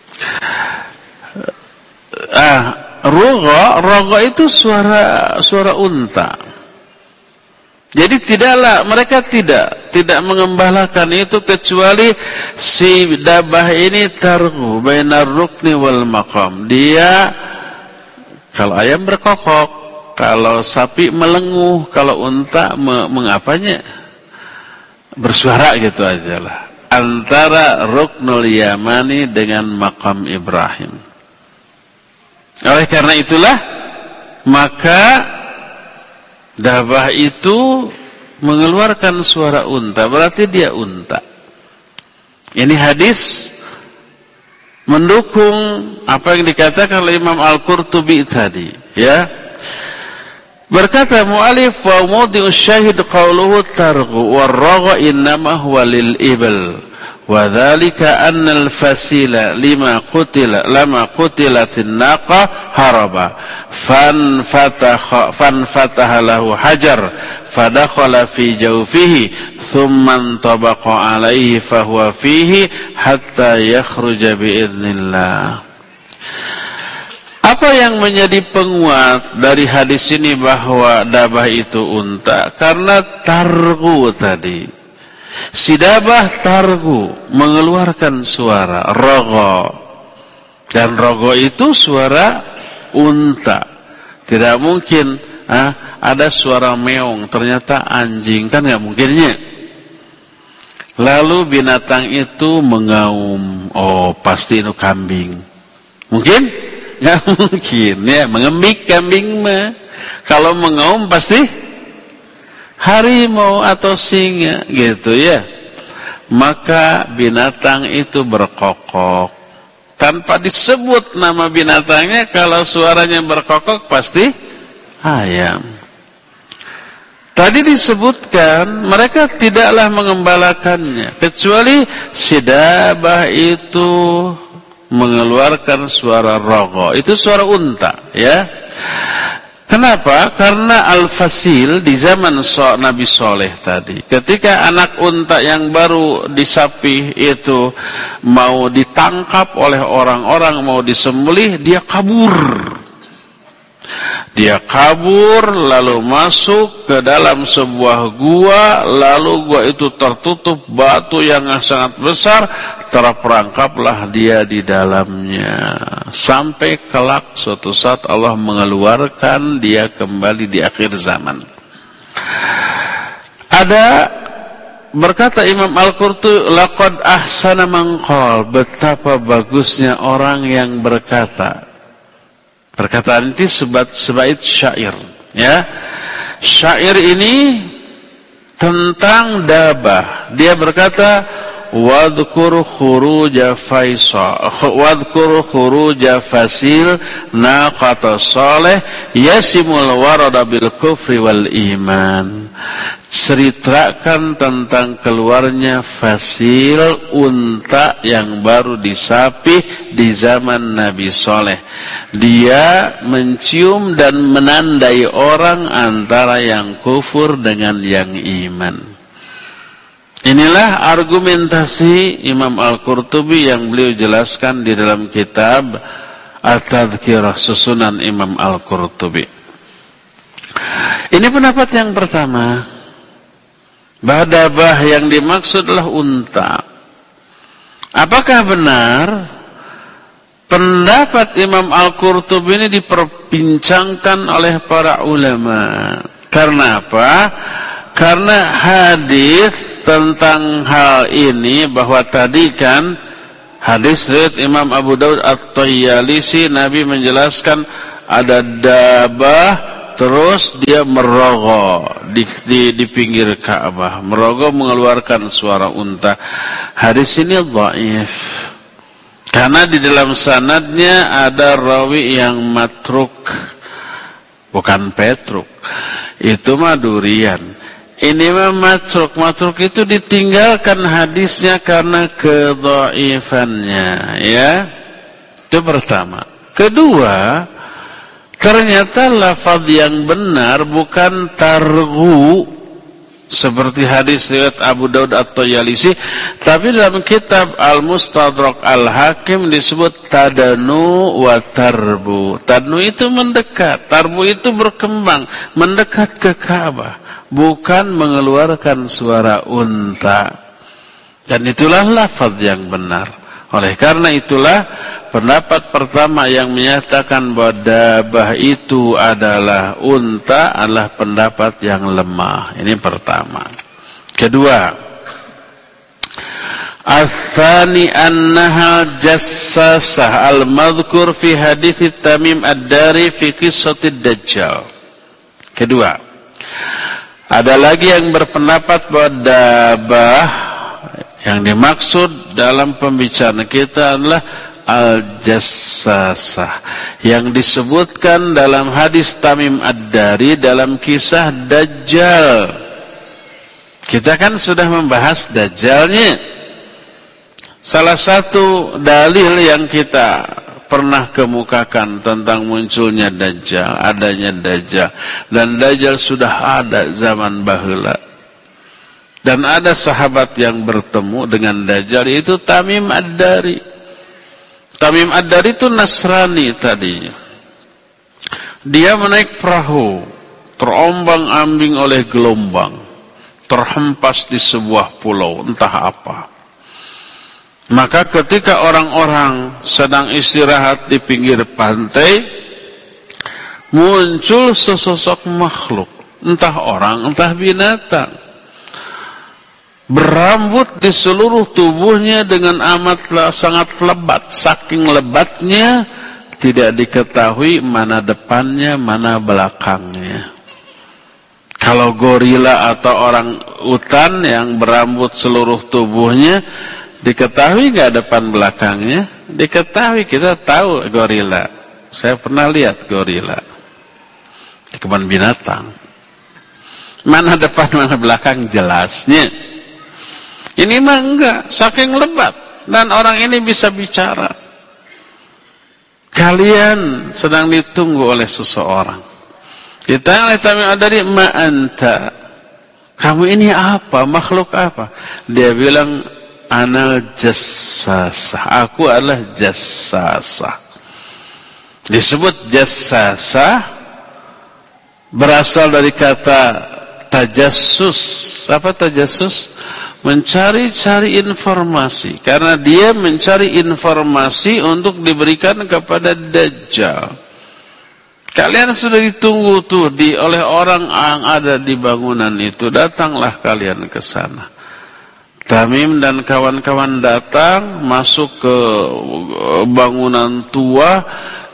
Ah, rogo, rogo itu suara suara unta. Jadi tidaklah, mereka tidak tidak mengembalakan itu kecuali si dabbah ini targhu bainar rukni wal maqam. Dia kalau ayam berkokok, kalau sapi melenguh, kalau unta me, mengapanya bersuara gitu aja lah. Antara Ruknul Yamani dengan Maqam Ibrahim. Oleh karena itulah maka dabbah itu mengeluarkan suara unta, berarti dia unta. Ini hadis mendukung apa yang dikatakan oleh Imam Al-Qurtubi tadi, ya. Berkata mu'alif wa mawdi'us syahid qawluhu targhu war-ragha innama huwa lil ibl wa dzalika anna al-fasila lima qutila lama qutilatin naqa haraba fan fataha fan fataha lahu hajar fadakhala fi jawfihi thumma tabaqa alaihi fahuwa fihi hatta yakhruja biidznillah. Apa yang menjadi penguat dari hadis ini bahwa dabbah itu unta? Karena targu tadi. Si dabbah targu, mengeluarkan suara rogo. Dan rogo itu suara unta. Tidak mungkin ah, ada suara meong, ternyata anjing, kan nggak mungkinnya. Lalu binatang itu mengaum, oh pasti itu kambing. Mungkin? Nggak mungkin, ya, mengembik kambing mah. Kalau mengaum pasti harimau atau singa, gitu ya. Maka binatang itu berkokok tanpa disebut nama binatangnya. Kalau suaranya berkokok pasti ayam. Tadi disebutkan mereka tidaklah mengembalakannya kecuali si dabbah itu mengeluarkan suara rogo, itu suara unta, ya. Kenapa? Karena al-fasil di zaman so, Nabi Soleh tadi, ketika anak unta yang baru disapih itu mau ditangkap oleh orang-orang, mau disembelih, dia kabur. Dia kabur lalu masuk ke dalam sebuah gua, lalu gua itu tertutup batu yang sangat besar, terperangkaplah dia di dalamnya. Sampai kelak suatu saat Allah mengeluarkan dia kembali di akhir zaman. Ada berkata Imam Al-Qurtubi, laqad ahsana man qala, betapa bagusnya orang yang berkata. Perkataan ini sebat sebait syair, ya. Syair ini tentang dabbah. Dia berkata, wadhkur khuruja faisal wadhkur khuruja fasil naqata salih yasimul warada bil kufri wal iman. Ceritakan tentang keluarnya Fasil, unta yang baru disapih di zaman Nabi Soleh. Dia mencium dan menandai orang antara yang kufur dengan yang iman. Inilah argumentasi Imam Al-Qurtubi yang beliau jelaskan di dalam kitab At-Tadhkirah, susunan Imam Al-Qurtubi. Ini pendapat yang pertama. Badabah yang dimaksud adalah unta. Apakah benar pendapat Imam Al-Qurtubi ini diperbincangkan oleh para ulama? Karena apa? Karena hadis tentang hal ini, bahwa tadi kan hadis riwayat Imam Abu Daud At-Tayyalisi, Nabi menjelaskan ada dabah terus dia merogoh di, di, di pinggir Ka'bah. Merogoh mengeluarkan suara unta. Hadis ini dhaif. Karena di dalam sanadnya ada rawi yang matruk. Bukan petruk. Itu mah durian. Ini mah matruk. Matruk itu ditinggalkan hadisnya karena kedhaifannya. Ya. Itu pertama. Kedua, ternyata lafaz yang benar bukan targhu seperti hadis riwayat Abu Daud At-Tayyalisi, tapi dalam kitab Al-Mustadrak Al-Hakim disebut tadanu wa tarbu. Tadnu itu mendekat, tarbu itu berkembang, mendekat ke Ka'bah, bukan mengeluarkan suara unta. Dan itulah lafaz yang benar. Oleh karena itulah pendapat pertama yang menyatakan bahwa dabah itu adalah unta adalah pendapat yang lemah. Ini pertama. Kedua, ats-tsani annaha jassasah al-madhkur fi hadits Tamim ad-Dari fi qissatid Dajjal. Kedua, ada lagi yang berpendapat bahwa dabah yang dimaksud dalam pembicaraan kita adalah al-jassasah yang disebutkan dalam hadis Tamim ad-Dari dalam kisah Dajjal. Kita kan sudah membahas Dajjalnya. Salah satu dalil yang kita pernah kemukakan tentang munculnya Dajjal, adanya Dajjal, dan Dajjal sudah ada zaman baheula. Dan ada sahabat yang bertemu dengan Dajjal, itu Tamim ad-Dari. Tamim ad-Dari itu Nasrani tadinya. Dia menaik perahu, terombang-ambing oleh gelombang, terhempas di sebuah pulau, entah apa. Maka ketika orang-orang sedang istirahat di pinggir pantai, muncul sesosok makhluk, entah orang, entah binatang, berambut di seluruh tubuhnya dengan amat sangat lebat. Saking lebatnya tidak diketahui mana depannya, mana belakangnya. Kalau gorila atau orang utan yang berambut seluruh tubuhnya, diketahui nggak depan belakangnya? Diketahui, kita tahu gorila. Saya pernah lihat gorila di kebun binatang. Mana depan, mana belakang jelasnya. Ini mah enggak, saking lebat. Dan orang ini bisa bicara. Kalian sedang ditunggu oleh seseorang. Ditanya oleh Tamim ad-Dari, ma anta? Kamu ini apa? Makhluk apa? Dia bilang, anal jassasah. Aku adalah jassasah. Disebut jassasah berasal dari kata tajassus. Apa tajassus? Mencari-cari informasi. Karena dia mencari informasi untuk diberikan kepada Dajjal. Kalian sudah ditunggu tuh di, oleh orang yang ada di bangunan itu. Datanglah kalian ke sana. Tamim dan kawan-kawan datang, masuk ke bangunan tua.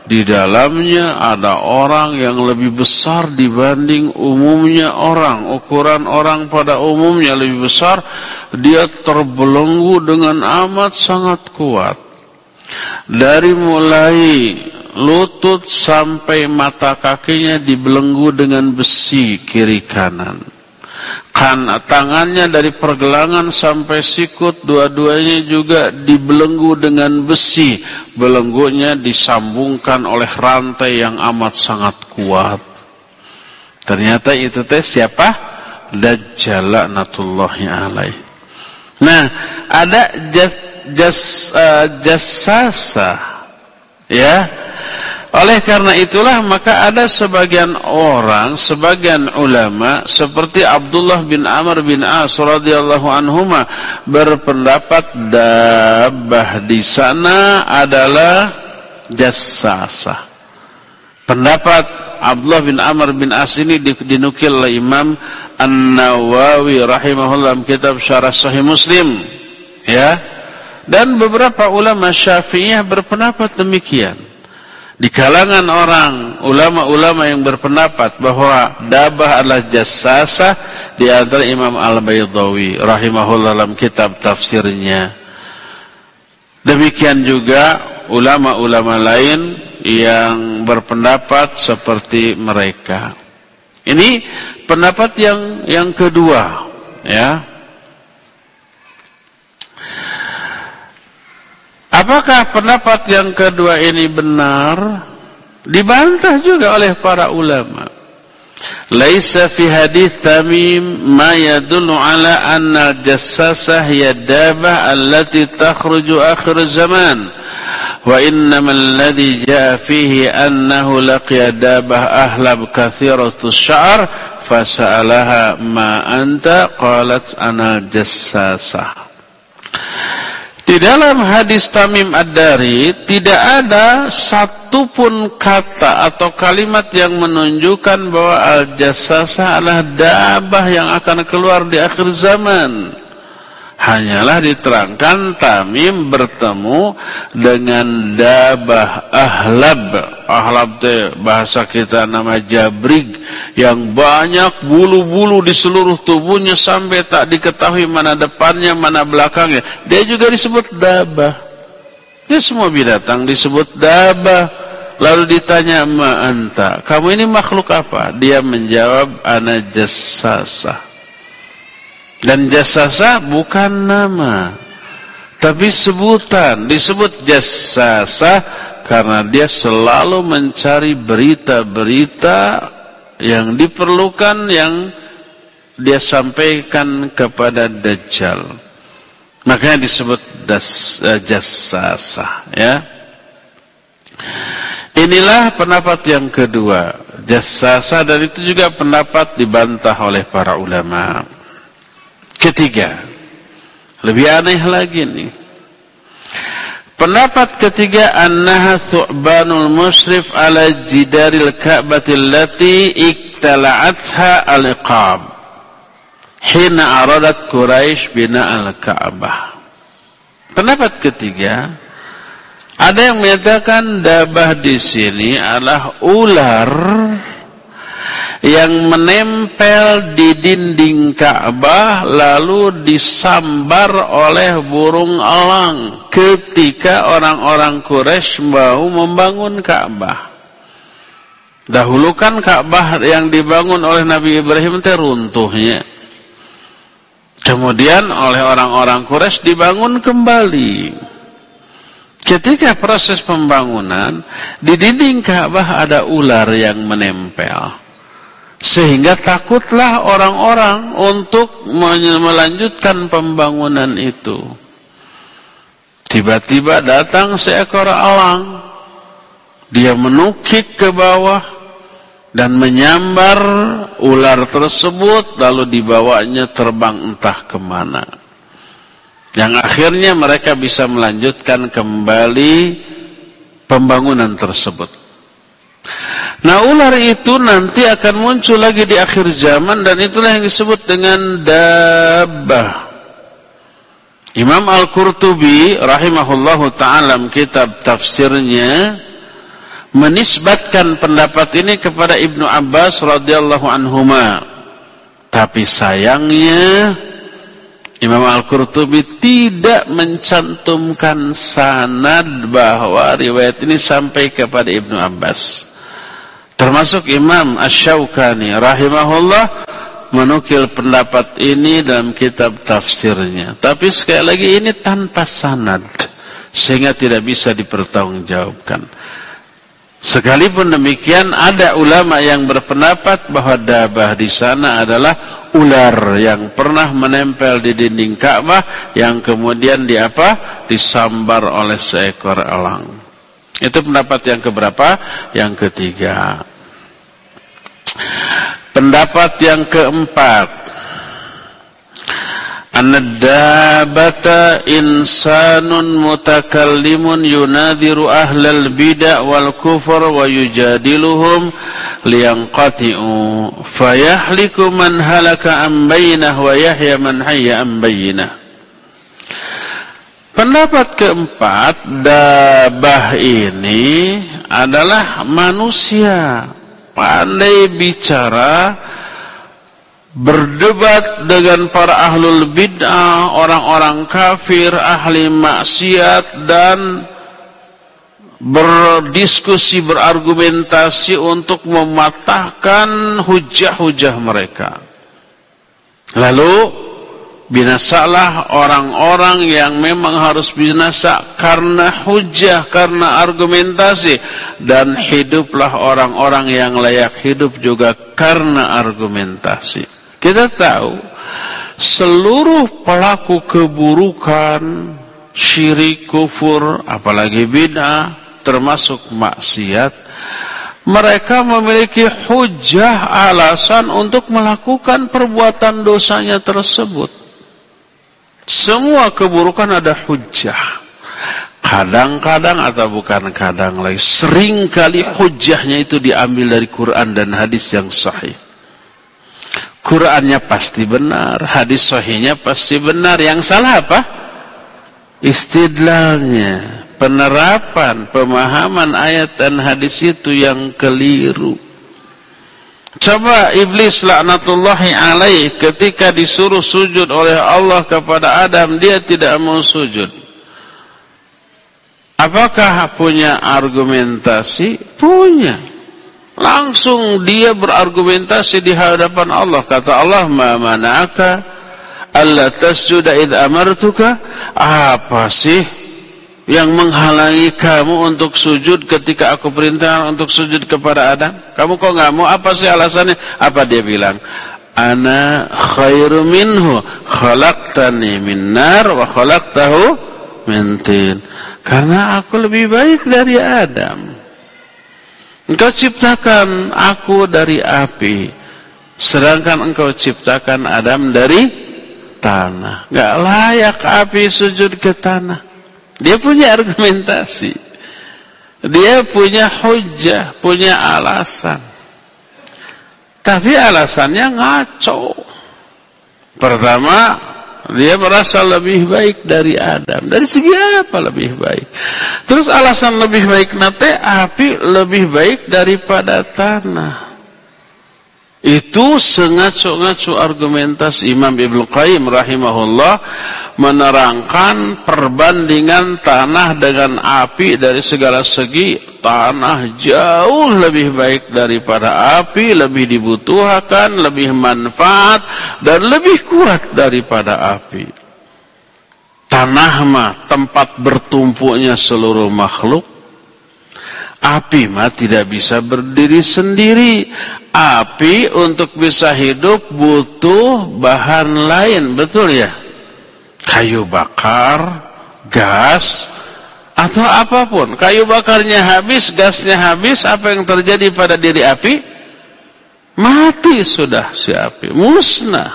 di dalamnya ada orang yang lebih besar dibanding umumnya orang. Ukuran orang pada umumnya lebih besar, dia terbelenggu dengan amat sangat kuat. Dari mulai lutut sampai mata kakinya dibelenggu dengan besi kiri kanan. Kan tangannya dari pergelangan sampai sikut dua-duanya juga dibelenggu dengan besi. Belenggunya disambungkan oleh rantai yang amat sangat kuat. Ternyata itu teh siapa? Dajjal laknatullahi alaih. Nah, ada jas, jas, uh, jassasa, ya. Oleh karena itulah maka ada sebagian orang, sebagian ulama seperti Abdullah bin Amr bin As radhiyallahu anhuma berpendapat dabbah di sana adalah jassasah. Pendapat Abdullah bin Amr bin As ini dinukil oleh Imam An-Nawawi rahimahullah dalam kitab Syarah Sahih Muslim, ya. Dan beberapa ulama Syafi'iyah berpendapat demikian. Di kalangan orang ulama-ulama yang berpendapat bahwa dabah adalah jassasah, di antara Imam Al-Baydawi rahimahullah dalam kitab tafsirnya. Demikian juga ulama-ulama lain yang berpendapat seperti mereka. Ini pendapat yang yang kedua, ya. Apakah pendapat yang kedua ini benar? Dibantah juga oleh para ulama. Laisa fi hadits Tamim ma yadullu ala anna al-jassasah hiya dabah allati takhruju akhir zaman. Wa innamal ladzi jaa fihi annahu laqiya dabah ahlab kathiratus sya'r fasa'alaha ma anta qalat ana jassasah. Di dalam hadis Tamim Ad-Dari tidak ada satupun kata atau kalimat yang menunjukkan bahwa al-jassasah adalah dabah yang akan keluar di akhir zaman. Hanyalah diterangkan Tamim bertemu dengan dabah ahlab. Ahlab itu bahasa kita nama jabrig, yang banyak bulu-bulu di seluruh tubuhnya sampai tak diketahui mana depannya mana belakangnya. Dia juga disebut dabah. Dia semua binatang disebut dabah. Lalu ditanya, ma anta, kamu ini makhluk apa? Dia menjawab, ana jassasah. Dan jassasah bukan nama, tapi sebutan. Disebut jassasah karena dia selalu mencari berita-berita yang diperlukan, yang dia sampaikan kepada Dajjal. Makanya disebut das, uh, jassasah, ya. Inilah pendapat yang kedua, jassasah, dan itu juga pendapat dibantah oleh para ulama. Ketiga, lebih aneh lagi nih. Pendapat ketiga, annaha thu'banul musrif ala jidaril ka'bati allati iktala'atha al-iqab hina aradat Quraisy bina al-Ka'bah. Pendapat ketiga, ada yang menyatakan dabah di sini adalah ular yang menempel di dinding Ka'bah lalu disambar oleh burung elang ketika orang-orang Quraisy mau membangun Ka'bah. Dahulu kan Ka'bah yang dibangun oleh Nabi Ibrahim itu runtuhnya. Kemudian oleh orang-orang Quraisy dibangun kembali. Ketika proses pembangunan, di dinding Ka'bah ada ular yang menempel. Sehingga takutlah orang-orang untuk melanjutkan pembangunan itu. Tiba-tiba datang seekor elang. Dia menukik ke bawah dan menyambar ular tersebut, lalu dibawanya terbang entah kemana. Yang akhirnya mereka bisa melanjutkan kembali pembangunan tersebut. Nah, ular itu nanti akan muncul lagi di akhir zaman, dan itulah yang disebut dengan dabbah. Imam Al-Qurtubi rahimahullahu ta'ala kitab tafsirnya menisbatkan pendapat ini kepada Ibnu Abbas radhiyallahu anhuma. Tapi sayangnya Imam Al-Qurtubi tidak mencantumkan sanad bahwa riwayat ini sampai kepada Ibnu Abbas. Termasuk Imam Asy-Syaukani rahimahullah menukil pendapat ini dalam kitab tafsirnya. Tapi sekali lagi ini tanpa sanad, sehingga tidak bisa dipertanggungjawabkan. Sekalipun demikian, ada ulama yang berpendapat bahwa dabah di sana adalah ular yang pernah menempel di dinding Ka'bah yang kemudian di apa? Disambar oleh seekor elang. Itu pendapat yang keberapa? Yang ketiga. Pendapat yang keempat, an-dabata insanun mutakallimun yunadhiru ahlal bid'ah wal kufur wa yujadiluhum liyanqati'u fayahliku man halaka an bayyinah wa yahya man hayya an bayyinah. Pendapat keempat, dabah ini adalah manusia pandai bicara, berdebat dengan para ahlul bid'ah, orang-orang kafir, ahli maksiat, dan berdiskusi, berargumentasi untuk mematahkan hujah-hujah mereka. Lalu binasalah orang-orang yang memang harus binasa karena hujah, karena argumentasi, dan hiduplah orang-orang yang layak hidup juga karena argumentasi. Kita tahu seluruh pelaku keburukan, syirik, kufur, apalagi bid'ah, termasuk maksiat, mereka memiliki hujah, alasan untuk melakukan perbuatan dosanya tersebut. Semua keburukan ada hujah. Kadang-kadang atau bukan kadang lagi, seringkali hujahnya itu diambil dari Quran dan hadis yang sahih. Qurannya pasti benar, hadis sahihnya pasti benar. Yang salah apa? Istidlalnya, penerapan, pemahaman ayat dan hadis itu yang keliru. Coba iblis laknatullahi alaih ketika disuruh sujud oleh Allah kepada Adam, dia tidak mau sujud. Apakah punya argumentasi? Punya. Langsung dia berargumentasi di hadapan Allah. Kata Allah, ma mana'aka alla tasjuda idh amartuka. Apa sih yang menghalangi kamu untuk sujud ketika aku perintahkan untuk sujud kepada Adam? Kamu kok nggak mau? Apa sih alasannya? Apa dia bilang? Ana khairu minhu, khalaqtani min nar wa khalaqtahu min tin. Karena aku lebih baik dari Adam. Engkau ciptakan aku dari api, sedangkan engkau ciptakan Adam dari tanah. Nggak layak api sujud ke tanah. Dia punya argumentasi, dia punya hujah, punya alasan. Tapi alasannya ngaco. Pertama, dia merasa lebih baik dari Adam. Dari segi apa lebih baik? Terus alasan lebih baik nate, api lebih baik daripada tanah. Itu sengaco-ngaco argumentasi. Imam Ibnu Qayyim rahimahullah menerangkan perbandingan tanah dengan api dari segala segi. Tanah jauh lebih baik daripada api, lebih dibutuhkan, lebih manfaat, dan lebih kuat daripada api. Tanah mah tempat bertumpuknya seluruh makhluk. Api mah tidak bisa berdiri sendiri. Api untuk bisa hidup butuh bahan lain, betul ya? Kayu bakar, gas, atau apapun. Kayu bakarnya habis, gasnya habis, apa yang terjadi pada diri api? Mati sudah si api, musnah.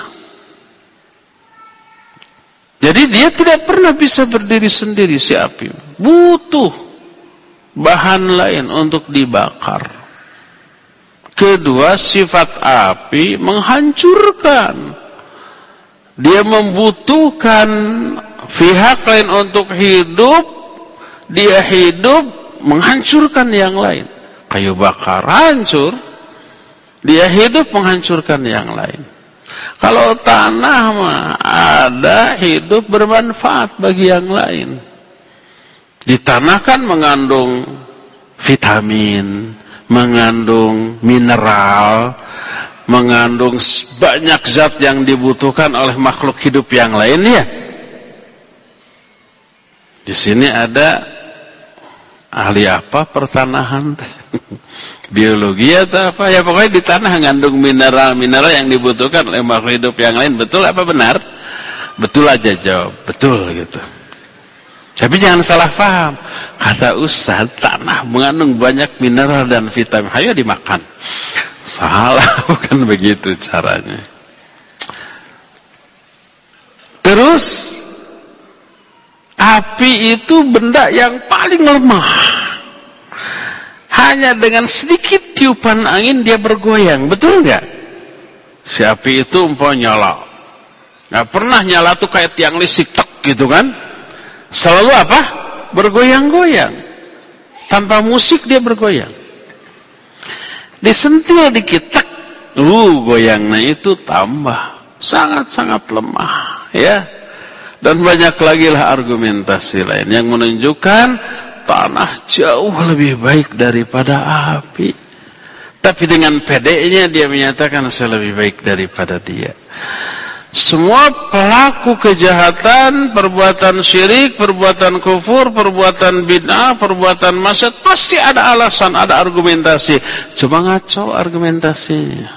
Jadi dia tidak pernah bisa berdiri sendiri si api. Butuh bahan lain untuk dibakar. Kedua, sifat api menghancurkan. Dia membutuhkan pihak lain untuk hidup. Dia hidup menghancurkan yang lain. kayu bakar, hancur. Dia hidup menghancurkan yang lain. Kalau tanah mah ada hidup bermanfaat bagi yang lain. Di tanah kan mengandung vitamin, mengandung mineral, mengandung banyak zat yang dibutuhkan oleh makhluk hidup yang lain ya. Di sini ada ahli apa pertanahan? Biologi atau apa? Ya pokoknya di tanah mengandung mineral-mineral yang dibutuhkan oleh makhluk hidup yang lain. Betul apa benar? Betul aja jawab. Betul gitu. Tapi jangan salah paham. Kata Ustaz, tanah mengandung banyak mineral dan vitamin. Ayo dimakan. Salah, bukan begitu caranya. Terus api itu benda yang paling lemah. Hanya dengan sedikit tiupan angin dia bergoyang. Betul nggak? Si api itu umpamanya nyala. Nggak pernah nyala tuh kayak tiang listrik tek gitu kan? Selalu apa? Bergoyang-goyang. Tanpa musik dia bergoyang. Disentil dikit tek, uh goyangnya itu tambah sangat-sangat lemah, ya. Dan banyak lagi lah argumentasi lain yang menunjukkan tanah jauh lebih baik daripada api. Tapi dengan pedenya dia menyatakan saya lebih baik daripada dia. Semua pelaku kejahatan, perbuatan syirik, perbuatan kufur, perbuatan bid'ah, perbuatan maksiat pasti ada alasan, ada argumentasi. Coba ngaco argumentasinya.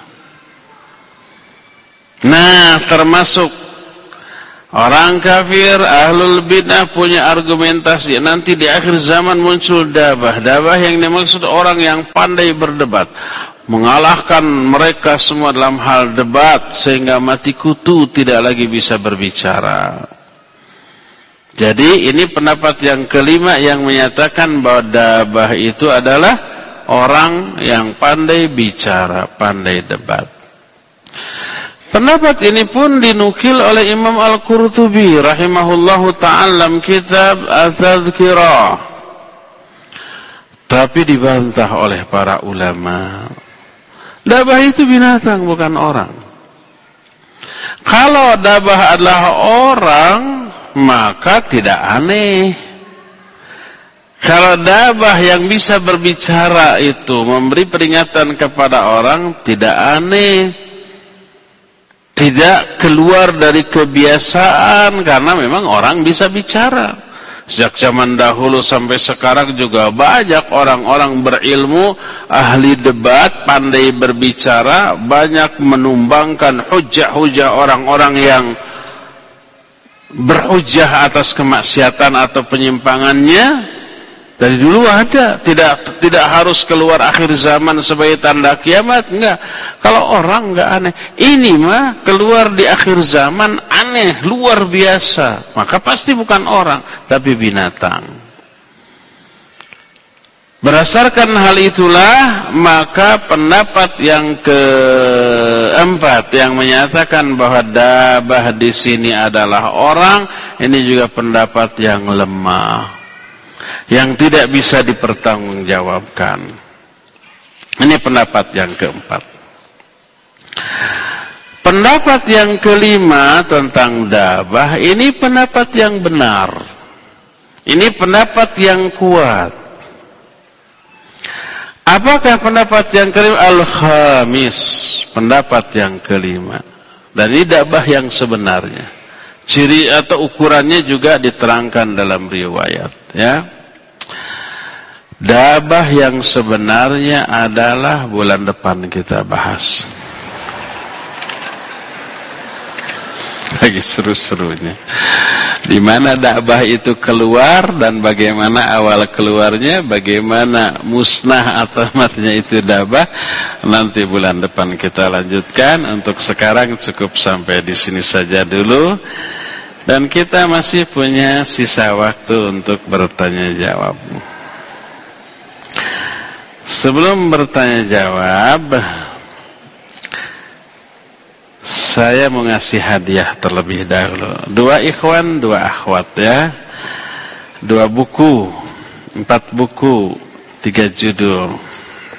Nah, termasuk orang kafir, ahlul bid'ah punya argumentasi. Nanti di akhir zaman muncul dabah. Dabah yang dimaksud orang yang pandai berdebat. Mengalahkan mereka semua dalam hal debat. Sehingga mati kutu tidak lagi bisa berbicara. Jadi ini pendapat yang kelima yang menyatakan bahwa dabah itu adalah orang yang pandai bicara, pandai debat. Pendapat ini pun dinukil oleh Imam Al-Qurtubi rahimahullahu ta'ala dalam kitab At-Tadhkirah. Tapi dibantah oleh para ulama. Dabah itu binatang bukan orang. Kalau dabah adalah orang, maka tidak aneh. Kalau dabah yang bisa berbicara itu memberi peringatan kepada orang, tidak aneh. Tidak keluar dari kebiasaan karena memang orang bisa bicara. Sejak zaman dahulu sampai sekarang juga banyak orang-orang berilmu, ahli debat, pandai berbicara, banyak menumbangkan hujah-hujah orang-orang yang berhujah atas kemaksiatan atau penyimpangannya. Dari dulu ada, tidak tidak harus keluar akhir zaman sebagai tanda kiamat, enggak. Kalau orang enggak aneh, ini mah keluar di akhir zaman aneh, luar biasa, maka pasti bukan orang, tapi binatang. Berdasarkan hal itulah, maka pendapat yang keempat yang menyatakan bahwa dabah di sini adalah orang, ini juga pendapat yang lemah, yang tidak bisa dipertanggungjawabkan. Ini pendapat yang keempat. Pendapat yang kelima tentang dabah, ini pendapat yang benar. Ini pendapat yang kuat. Apakah pendapat yang kelima? Al-Khamis, pendapat yang kelima. Dan ini dabah yang sebenarnya. Ciri atau ukurannya juga diterangkan dalam riwayat, ya. Dabah yang sebenarnya adalah bulan depan kita bahas. Lagi seru-serunya. Di mana dabah itu keluar dan bagaimana awal keluarnya, bagaimana musnah atau matinya itu dabah, nanti bulan depan kita lanjutkan. Untuk sekarang cukup sampai di sini saja dulu. Dan kita masih punya sisa waktu untuk bertanya jawab. Sebelum bertanya jawab, saya mau ngasih hadiah terlebih dahulu. Dua ikhwan, dua akhwat, ya. Dua buku, empat buku, tiga judul.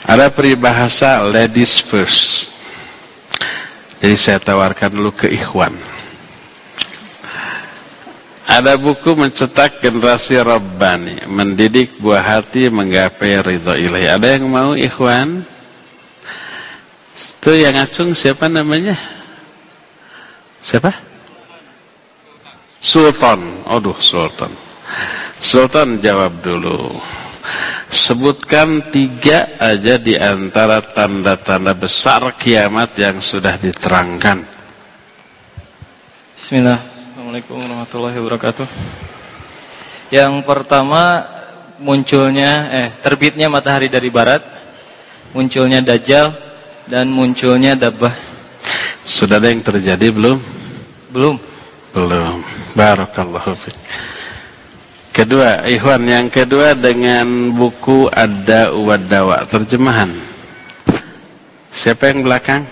Ada peribahasa ladies first. Jadi saya tawarkan dulu ke Ikhwan. Ada buku mencetak generasi Rabbani, mendidik buah hati menggapai ridho ilahi. Ada yang mau Ikhwan? Itu yang ngacung siapa namanya? Siapa? Sultan. Aduh, Sultan. Sultan jawab dulu. Sebutkan tiga aja di antara tanda-tanda besar kiamat yang sudah diterangkan. Bismillah. Assalamualaikum warahmatullahi wabarakatuh. Yang pertama, munculnya eh terbitnya matahari dari barat, munculnya Dajjal, dan munculnya Dabbah. Sudah ada yang terjadi belum? Belum. Belum. Barakallahu fiik. Kedua, Ikhwan, yang kedua dengan buku Ad-Da'u wad-Dawa, terjemahan. Siapa yang belakang?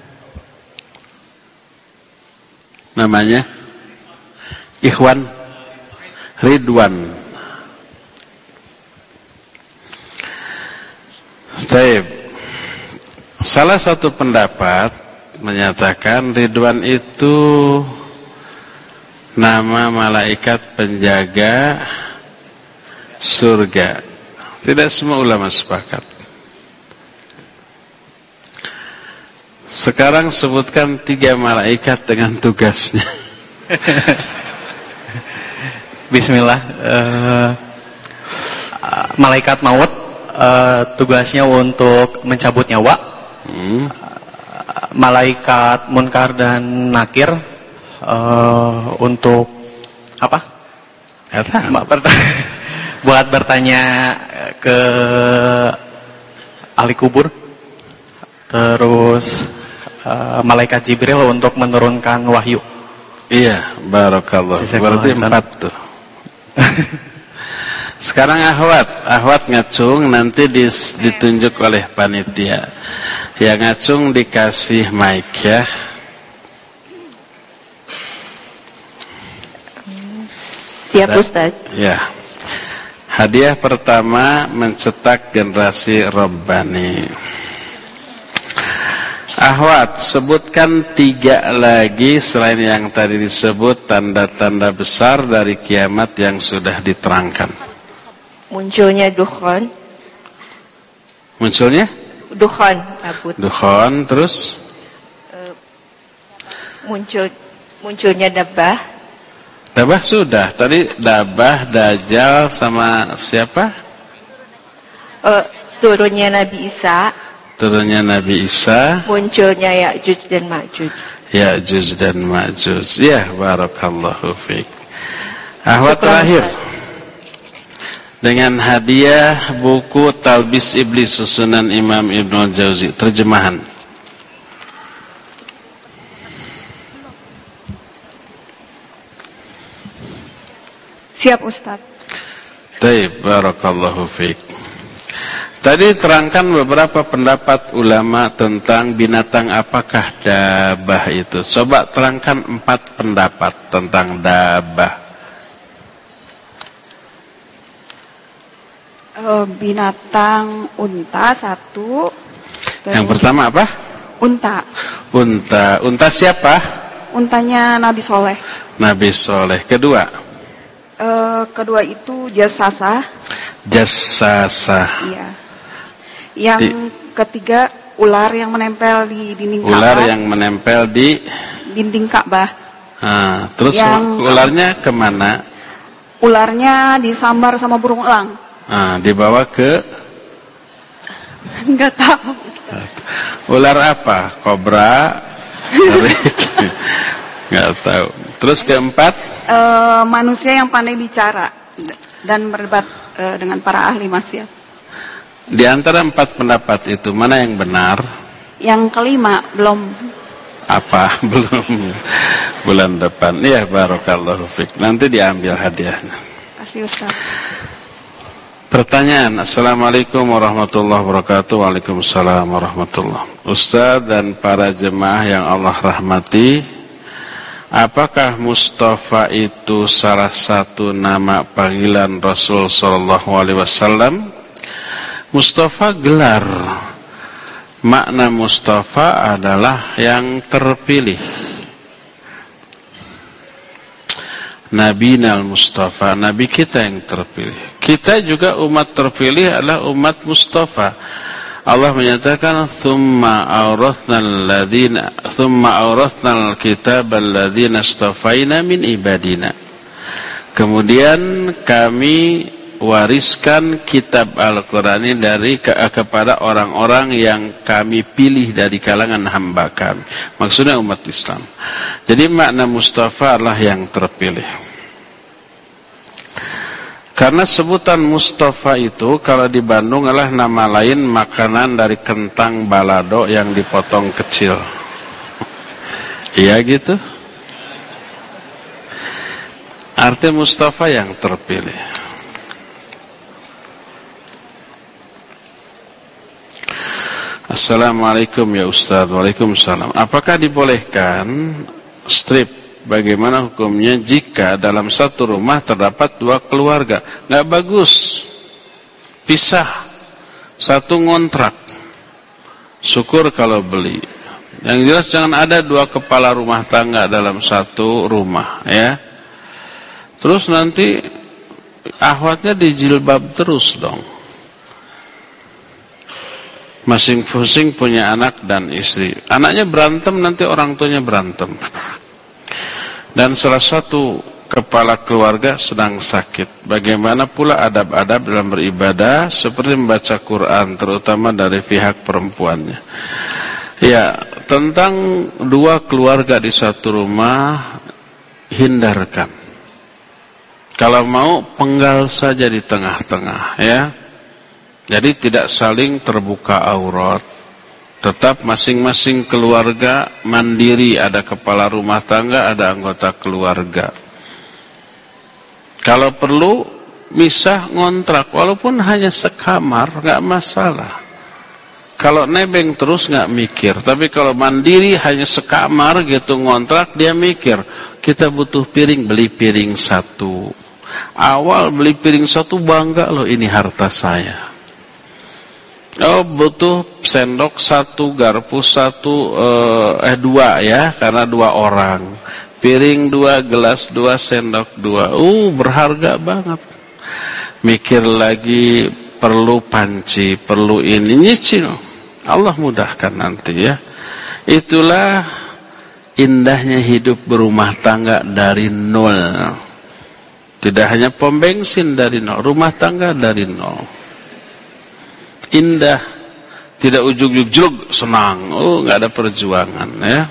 Namanya? Ikhwan Ridwan. Baik. Salah satu pendapat menyatakan Ridwan itu nama malaikat penjaga surga. Tidak semua ulama sepakat. Sekarang sebutkan tiga malaikat dengan tugasnya. Bismillah. uh, Malaikat maut, uh, tugasnya untuk mencabut nyawa. hmm. uh, Malaikat munkar dan nakir, uh, untuk apa? Kata buat bertanya ke ahli kubur. Terus uh, malaikat Jibril untuk menurunkan wahyu. Iya, barakallah. Berarti empat tuh. Sekarang Ahwat, Ahwat ngacung nanti ditunjuk oleh panitia. Yang ngacung dikasih mic ya. Siap Ustaz. Ya. Hadiah pertama mencetak generasi Rabbani. Ahwat, sebutkan tiga lagi selain yang tadi disebut tanda-tanda besar dari kiamat yang sudah diterangkan. Munculnya dukhan. Munculnya? Dukhan, kabut. Dukhan, terus? Uh, muncul, munculnya Dabbah. Dabbah sudah. Tadi Dabbah, Dajjal, sama siapa? Uh, turunnya Nabi Isa. Turunnya Nabi Isa, munculnya Ya'juj dan Ma'juj. Ya'juj dan Ma'juj. Ya, barakallahu fiik. Ahwat terakhir. Dengan hadiah buku Talbis Iblis susunan Imam Ibnu Al-Jauzi, terjemahan. Siap Ustaz. Baik, barakallahu fiik. Tadi terangkan beberapa pendapat ulama tentang binatang apakah Dabbah itu. Coba terangkan empat pendapat tentang Dabbah. Uh, binatang unta satu. Yang pertama apa? Unta. Unta. Unta siapa? Untanya Nabi Soleh. Nabi Soleh. Kedua? Uh, kedua itu Jasasa. Jasasa. Iya. Yang di, ketiga ular yang menempel di dinding Ka'bah. Ular yang menempel di dinding Ka'bah. Nah, terus yang, ularnya kemana? Ularnya disambar sama burung elang. Nah, dibawa ke? Enggak tahu. Ular apa? Kobra? Enggak tahu. Terus keempat? Uh, manusia yang pandai bicara dan berdebat uh, dengan para ahli maksiat. Di antara empat pendapat itu mana yang benar? Yang kelima belum. Apa? Belum. Bulan depan. Iya, barakallahu fiik. Nanti diambil hadiahnya. Kasih Ustaz. Pertanyaan. Assalamualaikum warahmatullahi wabarakatuh. Waalaikumsalam warahmatullahi. Ustaz dan para jemaah yang Allah rahmati, apakah Mustafa itu salah satu nama panggilan Rasul sallallahu alaihi wasallam? Mustafa gelar Makna Mustafa adalah yang terpilih. Nabi Nal Mustafa, Nabi kita yang terpilih. Kita juga umat terpilih adalah umat Mustafa. Allah menyatakan, "Tsumma awrathnal ladzina tsumma awrathnal kitabal ladzina istafaina min ibadina." Kemudian kami wariskan kitab Al-Qur'an ini dari ke, kepada orang-orang yang kami pilih dari kalangan hamba kami. Maksudnya umat Islam. Jadi makna Mustafa adalah yang terpilih. Karena sebutan Mustafa itu kalau di Bandung adalah nama lain makanan dari kentang balado yang dipotong kecil. Iya gitu. Arti Mustafa yang terpilih. Assalamualaikum ya Ustaz. Waalaikumsalam. Apakah dibolehkan strip? Bagaimana hukumnya jika dalam satu rumah terdapat dua keluarga? Nggak bagus. Pisah. Satu ngontrak. Syukur kalau beli. Yang jelas jangan ada dua kepala rumah tangga dalam satu rumah, ya. Terus nanti ahwatnya dijilbab terus dong. Masing-masing punya anak dan istri. Anaknya berantem, nanti orang tuanya berantem. Dan salah satu kepala keluarga sedang sakit. Bagaimana pula adab-adab dalam beribadah seperti membaca Quran, terutama dari pihak perempuannya. Ya, tentang dua keluarga di satu rumah, hindarkan. Kalau mau, penggal saja di tengah-tengah, ya. Jadi tidak saling terbuka aurat. Tetap masing-masing keluarga mandiri, ada kepala rumah tangga, ada anggota keluarga. Kalau perlu misah ngontrak, walaupun hanya sekamar, nggak masalah. Kalau nebeng terus nggak mikir, tapi kalau mandiri hanya sekamar gitu ngontrak, dia mikir. Kita butuh piring, beli piring satu. Awal beli piring satu bangga loh, ini harta saya. Oh, butuh sendok satu, garpu satu, eh, eh dua ya, karena dua orang. Piring dua, gelas dua, sendok dua. Uh, berharga banget. Mikir lagi, perlu panci, perlu ini, nyicil. Allah mudahkan nanti ya. Itulah indahnya hidup berumah tangga dari nol. Tidak hanya pom bensin dari nol, rumah tangga dari nol. Indah, tidak ujug-ujug, senang. Oh, nggak ada perjuangan ya.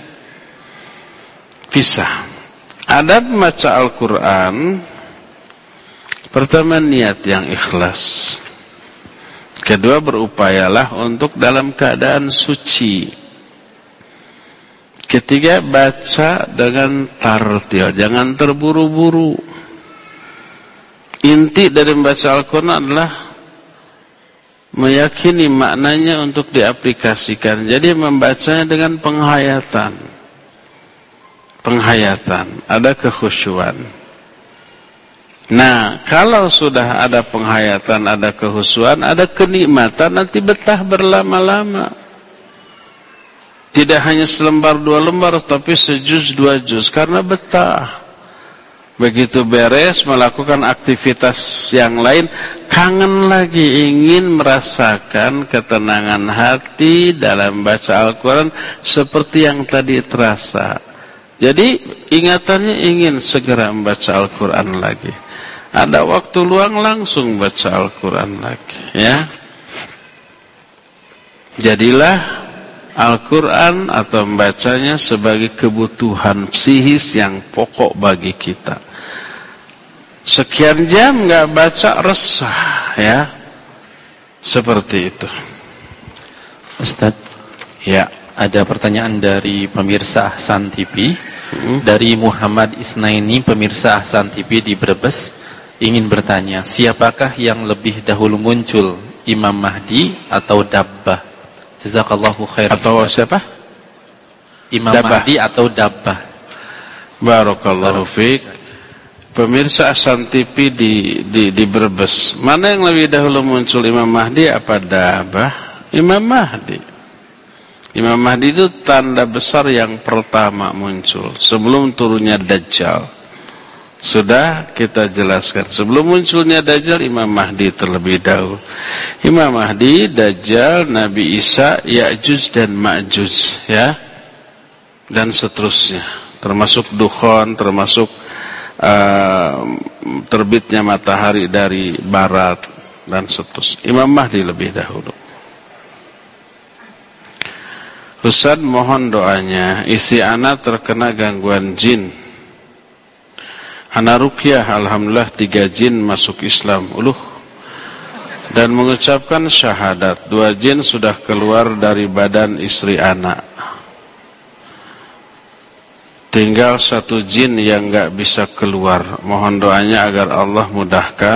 Pisah. Adab membaca Al-Quran, pertama niat yang ikhlas. Kedua, berupayalah untuk dalam keadaan suci. Ketiga, baca dengan tartil, jangan terburu-buru. Inti dari membaca Al-Quran adalah meyakini maknanya untuk diaplikasikan. Jadi membacanya dengan penghayatan. Penghayatan, ada kekhusyuan. Nah, kalau sudah ada penghayatan, ada kekhusyuan, ada kenikmatan, nanti betah berlama-lama. Tidak hanya selembar dua lembar, tapi sejuz dua juz, karena betah. Begitu beres melakukan aktivitas yang lain, kangen lagi, ingin merasakan ketenangan hati dalam baca Al-Quran seperti yang tadi terasa. Jadi ingatannya ingin segera membaca Al-Quran lagi. Ada waktu luang langsung baca Al-Quran lagi, ya. Jadilah Al-Quran atau membacanya sebagai kebutuhan psikis yang pokok bagi kita. Sekian jam nggak baca, resah ya. Seperti itu. Ustaz, ya, ada pertanyaan dari pemirsa Ahsan T V. hmm. Dari Muhammad Isnaini, pemirsa Ahsan T V di Brebes, ingin bertanya, siapakah yang lebih dahulu muncul, Imam Mahdi atau Dabbah? Jazakallahu khairan. Atau siapa? Imam Dabbah. Mahdi atau Dabbah. Barakallahu fiik. Pemirsa Ahsan T V di, di, di Brebes, mana yang lebih dahulu muncul, Imam Mahdi apa Dabbah? Imam Mahdi. Imam Mahdi itu tanda besar yang pertama muncul sebelum turunnya Dajjal. Sudah kita jelaskan. Sebelum munculnya Dajjal, Imam Mahdi terlebih dahulu. Imam Mahdi, Dajjal, Nabi Isa, Ya'juj dan Ma'juj, ya, dan seterusnya. Termasuk Dukhon, termasuk uh, terbitnya matahari dari barat dan seterusnya. Imam Mahdi lebih dahulu. Ustaz, mohon doanya. Isi ana terkena gangguan jin. Ana ruqyah, alhamdulillah tiga jin masuk Islam. Uluh. Dan mengucapkan syahadat. Dua jin sudah keluar dari badan istri anak. Tinggal satu jin yang enggak bisa keluar. Mohon doanya agar Allah mudahkan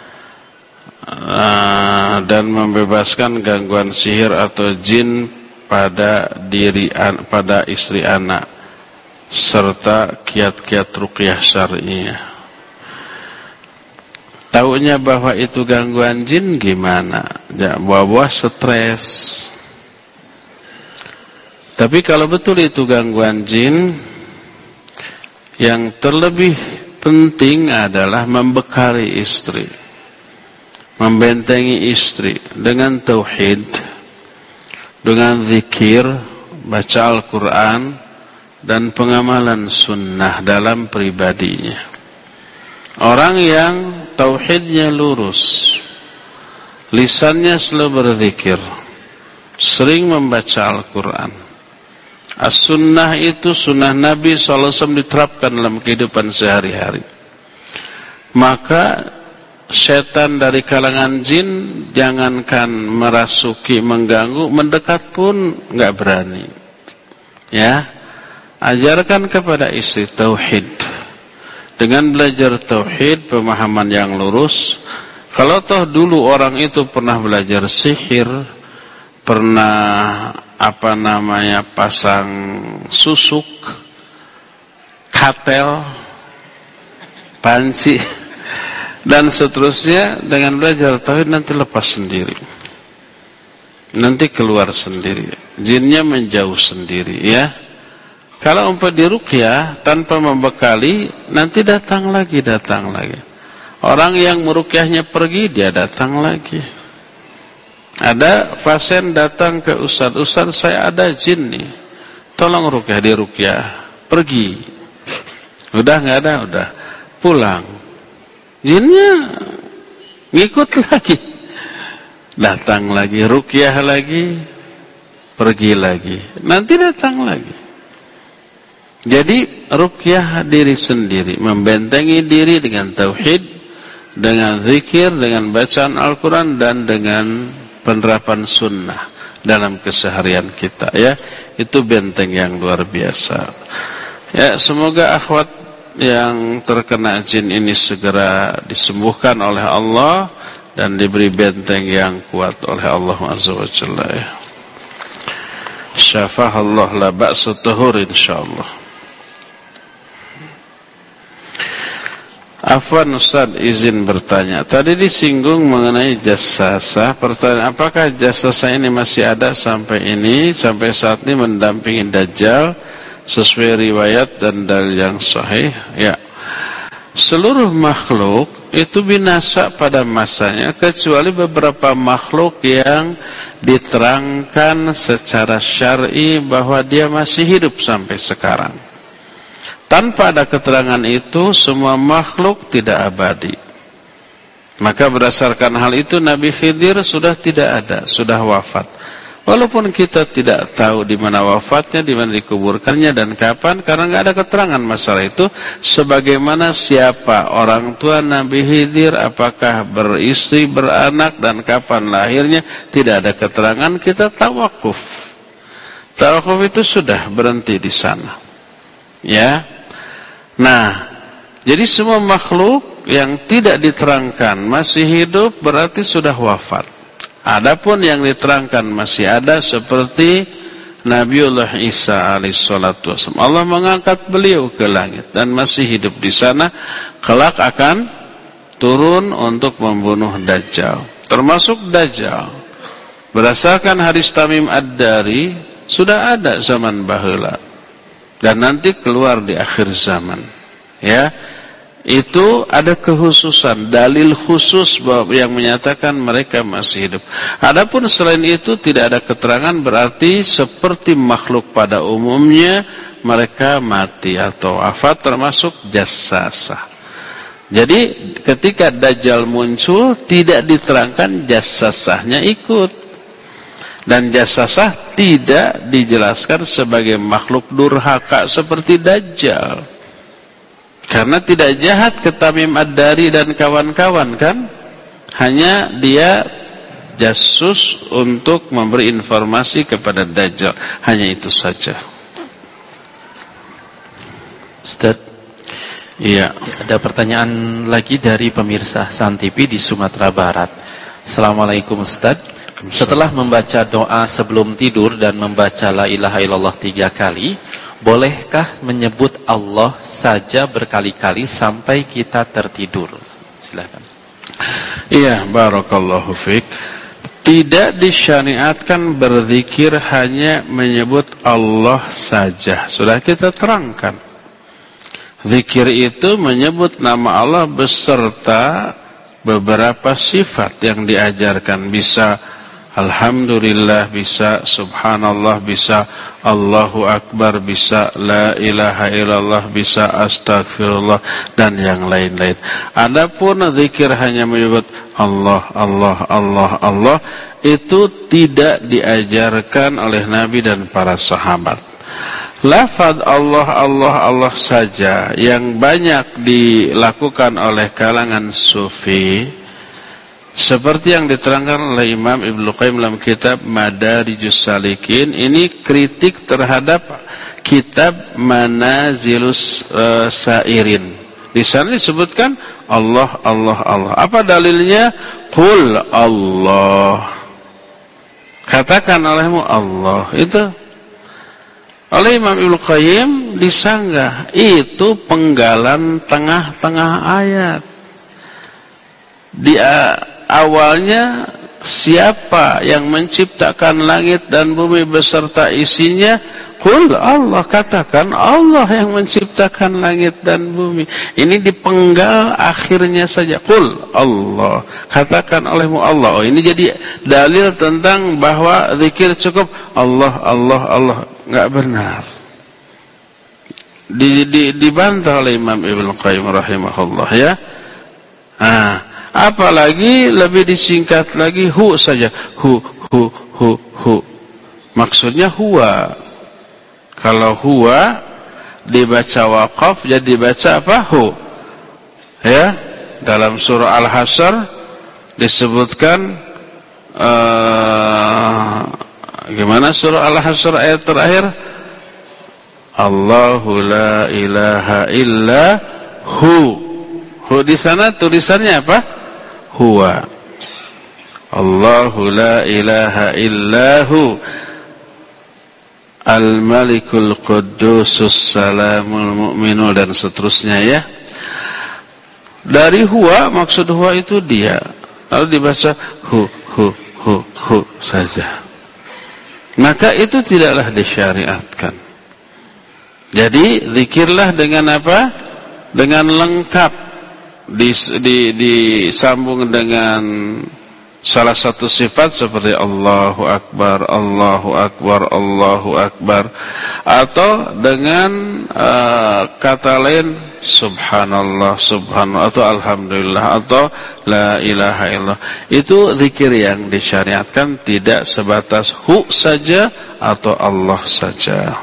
uh, dan membebaskan gangguan sihir atau jin pada diri pada istri anak serta kiat-kiat ruqyah syar'iyah. Taunya bahwa itu gangguan jin gimana? Ya, buah-buah stres. Tapi kalau betul itu gangguan jin, yang terlebih penting adalah membekali istri, membentengi istri dengan tauhid, dengan zikir, baca Al-Quran, dan pengamalan sunnah dalam pribadinya. Orang yang tauhidnya lurus, lisannya selalu berzikir, sering membaca Al-Quran. As-sunnah itu sunnah Nabi shallallahu alaihi wasallam diterapkan dalam kehidupan sehari-hari. Maka setan dari kalangan jin jangankan merasuki, mengganggu, mendekat pun enggak berani. Ya, ajarkan kepada istri tauhid. Dengan belajar tauhid, pemahaman yang lurus. Kalau toh dulu orang itu pernah belajar sihir, pernah apa namanya pasang susuk, katel, panci, dan seterusnya, dengan belajar tauhid nanti lepas sendiri. Nanti keluar sendiri. Jinnya menjauh sendiri, ya. Kalau umpah diruqyah tanpa membekali, nanti datang lagi, datang lagi. Orang yang meruqyahnya pergi, dia datang lagi. Ada pasien datang ke Ustaz, Ustaz saya ada jin nih, tolong ruqyah, diruqyah, pergi. Udah nggak ada, udah pulang. Jinnya ngikut lagi, datang lagi, ruqyah lagi, pergi lagi, nanti datang lagi. Jadi ruqyah diri sendiri, membentengi diri dengan tauhid, dengan zikir, dengan bacaan Al-Quran, dan dengan penerapan sunnah dalam keseharian kita, ya. Itu benteng yang luar biasa. Ya, semoga akhwat yang terkena jin ini segera disembuhkan oleh Allah dan diberi benteng yang kuat oleh Allah Azza wa Jalla, ya. Syafahallah la ba'sa tahur insyaallah. Afwan Ustaz, izin bertanya. Tadi disinggung mengenai jasasa. Pertanyaan, apakah jasasa ini masih ada sampai ini, sampai saat ini mendampingi Dajjal sesuai riwayat dan dalil yang sahih? Ya. Seluruh makhluk itu binasa pada masanya, kecuali beberapa makhluk yang diterangkan secara syar'i bahwa dia masih hidup sampai sekarang. Tanpa ada keterangan itu, semua makhluk tidak abadi. Maka berdasarkan hal itu, Nabi Khidir sudah tidak ada, sudah wafat. Walaupun kita tidak tahu di mana wafatnya, di mana dikuburkannya, dan kapan, karena nggak ada keterangan masalah itu. Sebagaimana siapa orang tua Nabi Khidir, apakah beristri, beranak, dan kapan lahirnya, tidak ada keterangan. Kita tawakuf. Tawakuf itu sudah berhenti di sana. Ya. Nah, jadi semua makhluk yang tidak diterangkan masih hidup berarti sudah wafat. Adapun yang diterangkan masih ada seperti Nabiullah Isa alaihissalatu wassalam. Allah mengangkat beliau ke langit dan masih hidup di sana. Kelak akan turun untuk membunuh Dajjal. Termasuk Dajjal. Berdasarkan hadis Tamim Ad-Dari, sudah ada zaman baheula dan nanti keluar di akhir zaman. Ya, itu ada kekhususan, dalil khusus yang menyatakan mereka masih hidup. Adapun selain itu tidak ada keterangan, berarti seperti makhluk pada umumnya mereka mati atau wafat, termasuk jassasah. Jadi ketika Dajjal muncul tidak diterangkan jassasahnya ikut, dan jassasah tidak dijelaskan sebagai makhluk durhaka seperti Dajjal, karena tidak jahat ke Tamim Ad-Dari dan kawan-kawan kan, hanya dia jasus untuk memberi informasi kepada Dajjal, hanya itu saja. Ustaz, iya, ada pertanyaan lagi dari pemirsa San T V di Sumatera Barat. Assalamualaikum Ustaz. Setelah membaca doa sebelum tidur dan membaca la ilaha illallah tiga kali, bolehkah menyebut Allah saja berkali-kali sampai kita tertidur? Silakan. Iya, barakallahu fiik. Tidak disyariatkan berzikir hanya menyebut Allah saja. Sudah kita terangkan. Zikir itu menyebut nama Allah beserta beberapa sifat yang diajarkan. Bisa alhamdulillah, bisa subhanallah, bisa Allahu akbar, bisa la ilaha illallah, bisa astagfirullah, dan yang lain-lain. Adapun zikir hanya menyebut Allah, Allah, Allah, Allah, itu tidak diajarkan oleh Nabi dan para sahabat. Lafaz Allah, Allah, Allah saja yang banyak dilakukan oleh kalangan sufi, seperti yang diterangkan oleh Imam Ibnu Qayyim dalam kitab Madarijus Salikin. Ini kritik terhadap kitab Manazilus uh, Sairin. Di sana disebutkan Allah, Allah, Allah. Apa dalilnya? Qul Allah. Katakan olehmu Allah. Itu oleh Imam Ibnu Qayyim disanggah itu penggalan tengah-tengah ayat. Dia awalnya siapa yang menciptakan langit dan bumi beserta isinya? Qul Allah, katakan Allah yang menciptakan langit dan bumi. Ini dipenggal akhirnya saja. Qul Allah, katakan olehmu Allah. Oh, ini jadi dalil tentang bahwa zikir cukup Allah, Allah, Allah. Enggak benar. Di, di, dibantah oleh Imam Ibnu Qayyim rahimahullah, ya. Ah, apalagi lebih disingkat lagi, hu saja. Hu, hu, hu, hu. Maksudnya huwa. Kalau huwa dibaca waqaf, jadi dibaca apa? Hu. Ya, dalam surah Al-Hasyr disebutkan uh, gimana surah Al-Hasyr ayat terakhir? Allahu la ilaha illa hu. Hu di sana tulisannya apa? Huwa. Allahu la ilaha illa hu. Al-Malikul Quddusus Salamul Mu'minul, dan seterusnya, ya. Dari huwa, maksud huwa itu dia. Lalu dibaca hu, hu, hu, hu saja. Maka itu tidaklah disyariatkan. Jadi zikirlah dengan apa? Dengan lengkap, disambung dengan salah satu sifat seperti Allahu Akbar, Allahu Akbar, Allahu Akbar, atau dengan uh, kata lain Subhanallah, Subhanallah, atau Alhamdulillah, atau La ilaha illallah. Itu zikir yang disyariatkan, tidak sebatas hu saja atau Allah saja.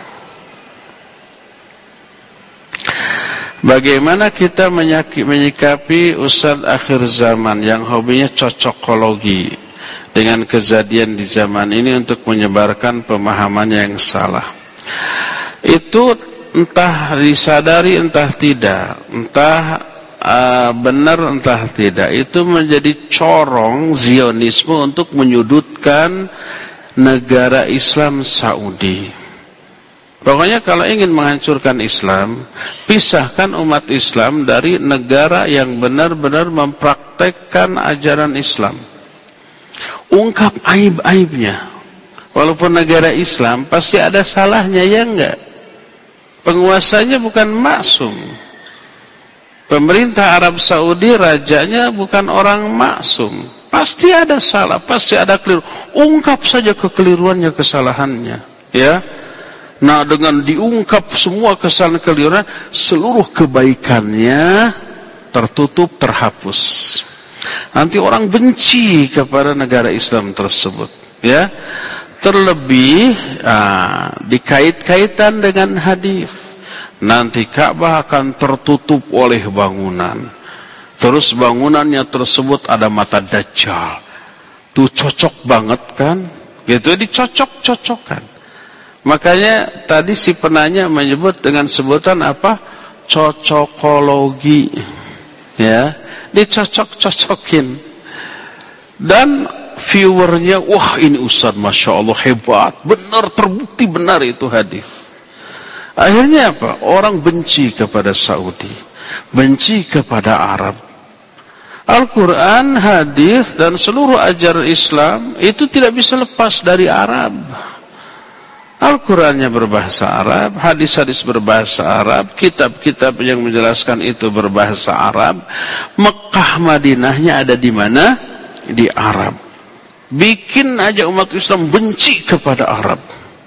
Bagaimana kita menyikapi Ustadz akhir zaman yang hobinya cocokologi dengan kejadian di zaman ini untuk menyebarkan pemahaman yang salah? Itu entah disadari entah tidak, entah uh, benar entah tidak, itu menjadi corong Zionisme untuk menyudutkan negara Islam Saudi. Pokoknya kalau ingin menghancurkan Islam, pisahkan umat Islam dari negara yang benar-benar mempraktekkan ajaran Islam. Ungkap aib-aibnya. Walaupun negara Islam pasti ada salahnya, ya enggak? Penguasanya bukan maksum. Pemerintah Arab Saudi, rajanya bukan orang maksum. Pasti ada salah, pasti ada keliru. Ungkap saja kekeliruannya, kesalahannya, ya. Nah, dengan diungkap semua kesalahan keliruan, seluruh kebaikannya tertutup, terhapus. Nanti orang benci kepada negara Islam tersebut, ya. Terlebih ah, dikait-kaitan dengan hadis. Nanti Ka'bah akan tertutup oleh bangunan. Terus bangunannya tersebut ada mata Dajjal. Tuh cocok banget kan? Gitu, dicocok-cocokkan. Makanya tadi si penanya menyebut dengan sebutan apa? Cocokologi. Ya, dicocok-cocokin. Dan viewernya, wah ini Ustaz, Masya Allah hebat, benar, terbukti benar itu hadis. Akhirnya apa? Orang benci kepada Saudi, benci kepada Arab. Al-Quran, hadis dan seluruh ajaran Islam itu tidak bisa lepas dari Arab. Al-Qurannya berbahasa Arab, hadis-hadis berbahasa Arab, kitab-kitab yang menjelaskan itu berbahasa Arab. Mekah, Madinahnya ada di mana? Di Arab. Bikin aja umat Islam benci kepada Arab.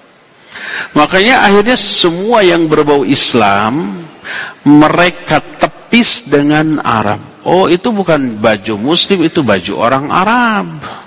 Makanya akhirnya semua yang berbau Islam mereka tepis dengan Arab. Oh, itu bukan baju Muslim, itu baju orang Arab.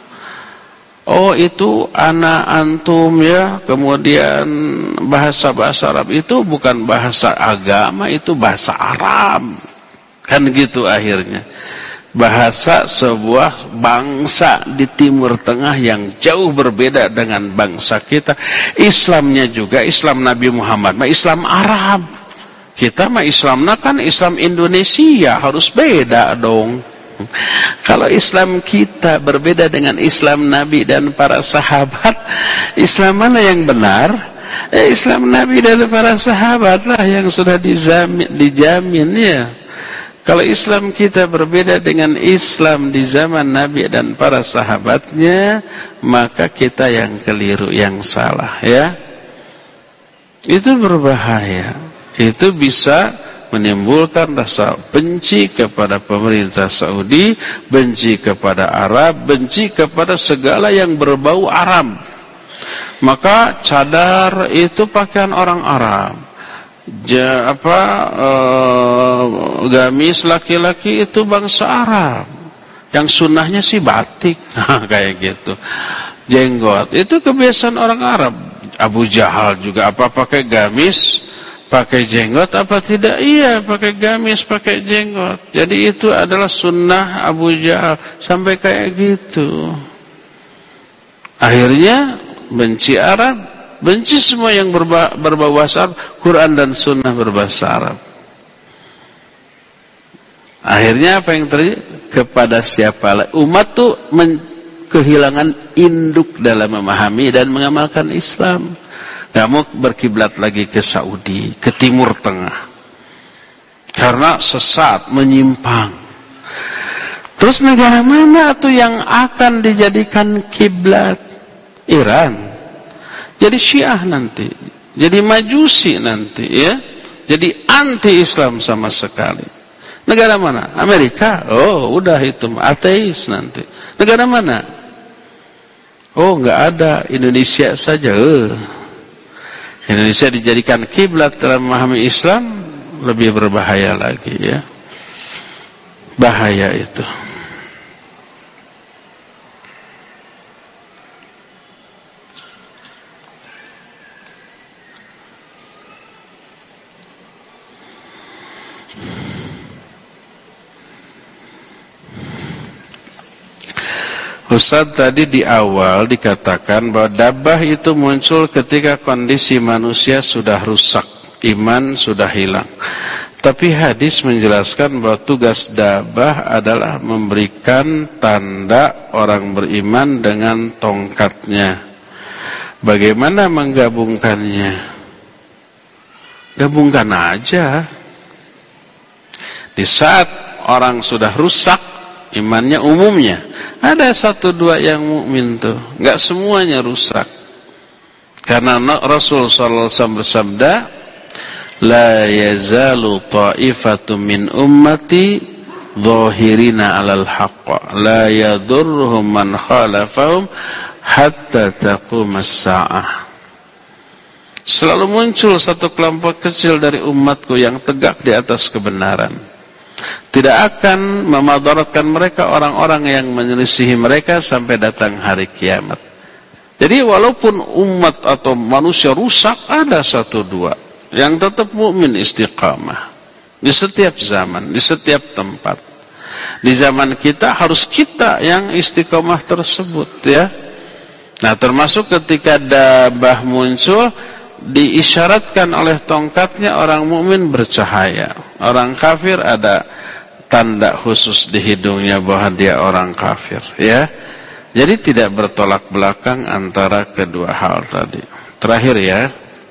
Oh, itu anak antum ya. Kemudian bahasa-bahasa Arab itu bukan bahasa agama, itu bahasa Arab. Kan gitu akhirnya. Bahasa sebuah bangsa di Timur Tengah yang jauh berbeda dengan bangsa kita. Islamnya juga Islam Nabi Muhammad, mah Islam Arab. Kita mah Islamnya kan Islam Indonesia, harus beda dong. Kalau Islam kita berbeda dengan Islam Nabi dan para sahabat, Islam mana yang benar? Eh, Islam Nabi dan para sahabat lah yang sudah dijamin, dijamin ya. Kalau Islam kita berbeda dengan Islam di zaman Nabi dan para sahabatnya, maka kita yang keliru, yang salah, ya. Itu berbahaya. Itu bisa menimbulkan rasa benci kepada pemerintah Saudi, benci kepada Arab, benci kepada segala yang berbau Arab. Maka cadar itu pakaian orang Arab. Ja, apa uh, gamis laki-laki itu bangsa Arab. Yang sunnahnya sih batik, kayak gitu. Jenggot itu kebiasaan orang Arab. Abu Jahal juga apa pakai gamis, pakai jenggot apa tidak? Iya, pakai gamis, pakai jenggot. Jadi itu adalah sunnah Abu Jahal, sampai kayak gitu. Akhirnya benci Arab, benci semua yang berba, berbau bahasa Arab. Quran dan sunnah berbahasa Arab. Akhirnya apa yang terjadi? Kepada siapa? Umat tuh men, kehilangan induk dalam memahami dan mengamalkan Islam. Gak mau berkiblat lagi ke Saudi, ke Timur Tengah. Karena sesat, menyimpang. Terus negara mana tuh yang akan dijadikan kiblat? Iran. Jadi Syiah nanti, jadi Majusi nanti, ya. Jadi anti-Islam sama sekali. Negara mana? Amerika. Oh, udah itu ateis nanti. Negara mana? Oh, nggak ada, Indonesia saja. Uh. Indonesia dijadikan kiblat dalam memahami Islam, lebih berbahaya lagi, ya. Bahaya itu. Ustaz, tadi di awal dikatakan bahwa dabah itu muncul ketika kondisi manusia sudah rusak, iman sudah hilang. Tapi hadis menjelaskan bahwa tugas dabah adalah memberikan tanda orang beriman dengan tongkatnya. Bagaimana menggabungkannya? Gabungkan aja. Di saat orang sudah rusak imannya umumnya, ada satu dua yang mukmin tuh, nggak semuanya rusak. Karena Rasul sallallahu alaihi wasallam bersabda, la yazalu ta'ifatun min ummati dhahirina 'alal haqq la yadurruhum man khalafahum hatta taqumas sa'ah. Selalu muncul satu kelompok kecil dari umatku yang tegak di atas kebenaran. Tidak akan memadaratkan mereka orang-orang yang menyelisihi mereka sampai datang hari kiamat. Jadi walaupun umat atau manusia rusak, ada satu dua yang tetap mukmin istiqamah di setiap zaman, di setiap tempat. Di zaman kita harus kita yang istiqamah tersebut, ya. Nah, termasuk ketika dabah muncul, diisyaratkan oleh tongkatnya orang mukmin bercahaya. Orang kafir ada tanda khusus di hidungnya bahwa dia orang kafir, ya. Jadi tidak bertolak belakang antara kedua hal tadi. Terakhir, ya.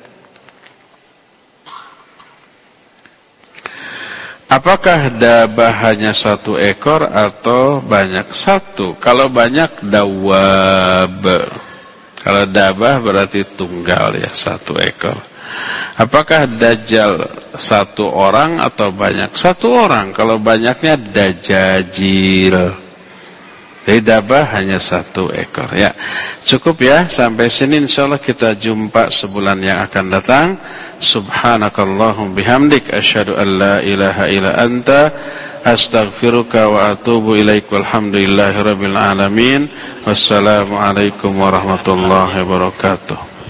Apakah dabah hanya satu ekor atau banyak? Satu. Kalau banyak dawab. Kalau dabah berarti tunggal, ya, satu ekor. Apakah dajjal satu orang atau banyak? Satu orang. Kalau banyaknya dajajil. Jadi dabah hanya satu ekor, ya. Cukup, ya, sampai sini insyaallah kita jumpa sebulan yang akan datang. Subhanakallahum bihamdik asyhadu an la ilaha illa anta astaghfiruka wa atubu ilaik. Walhamdulillahirabbil alamin. Wassalamualaikum warahmatullahi wabarakatuh.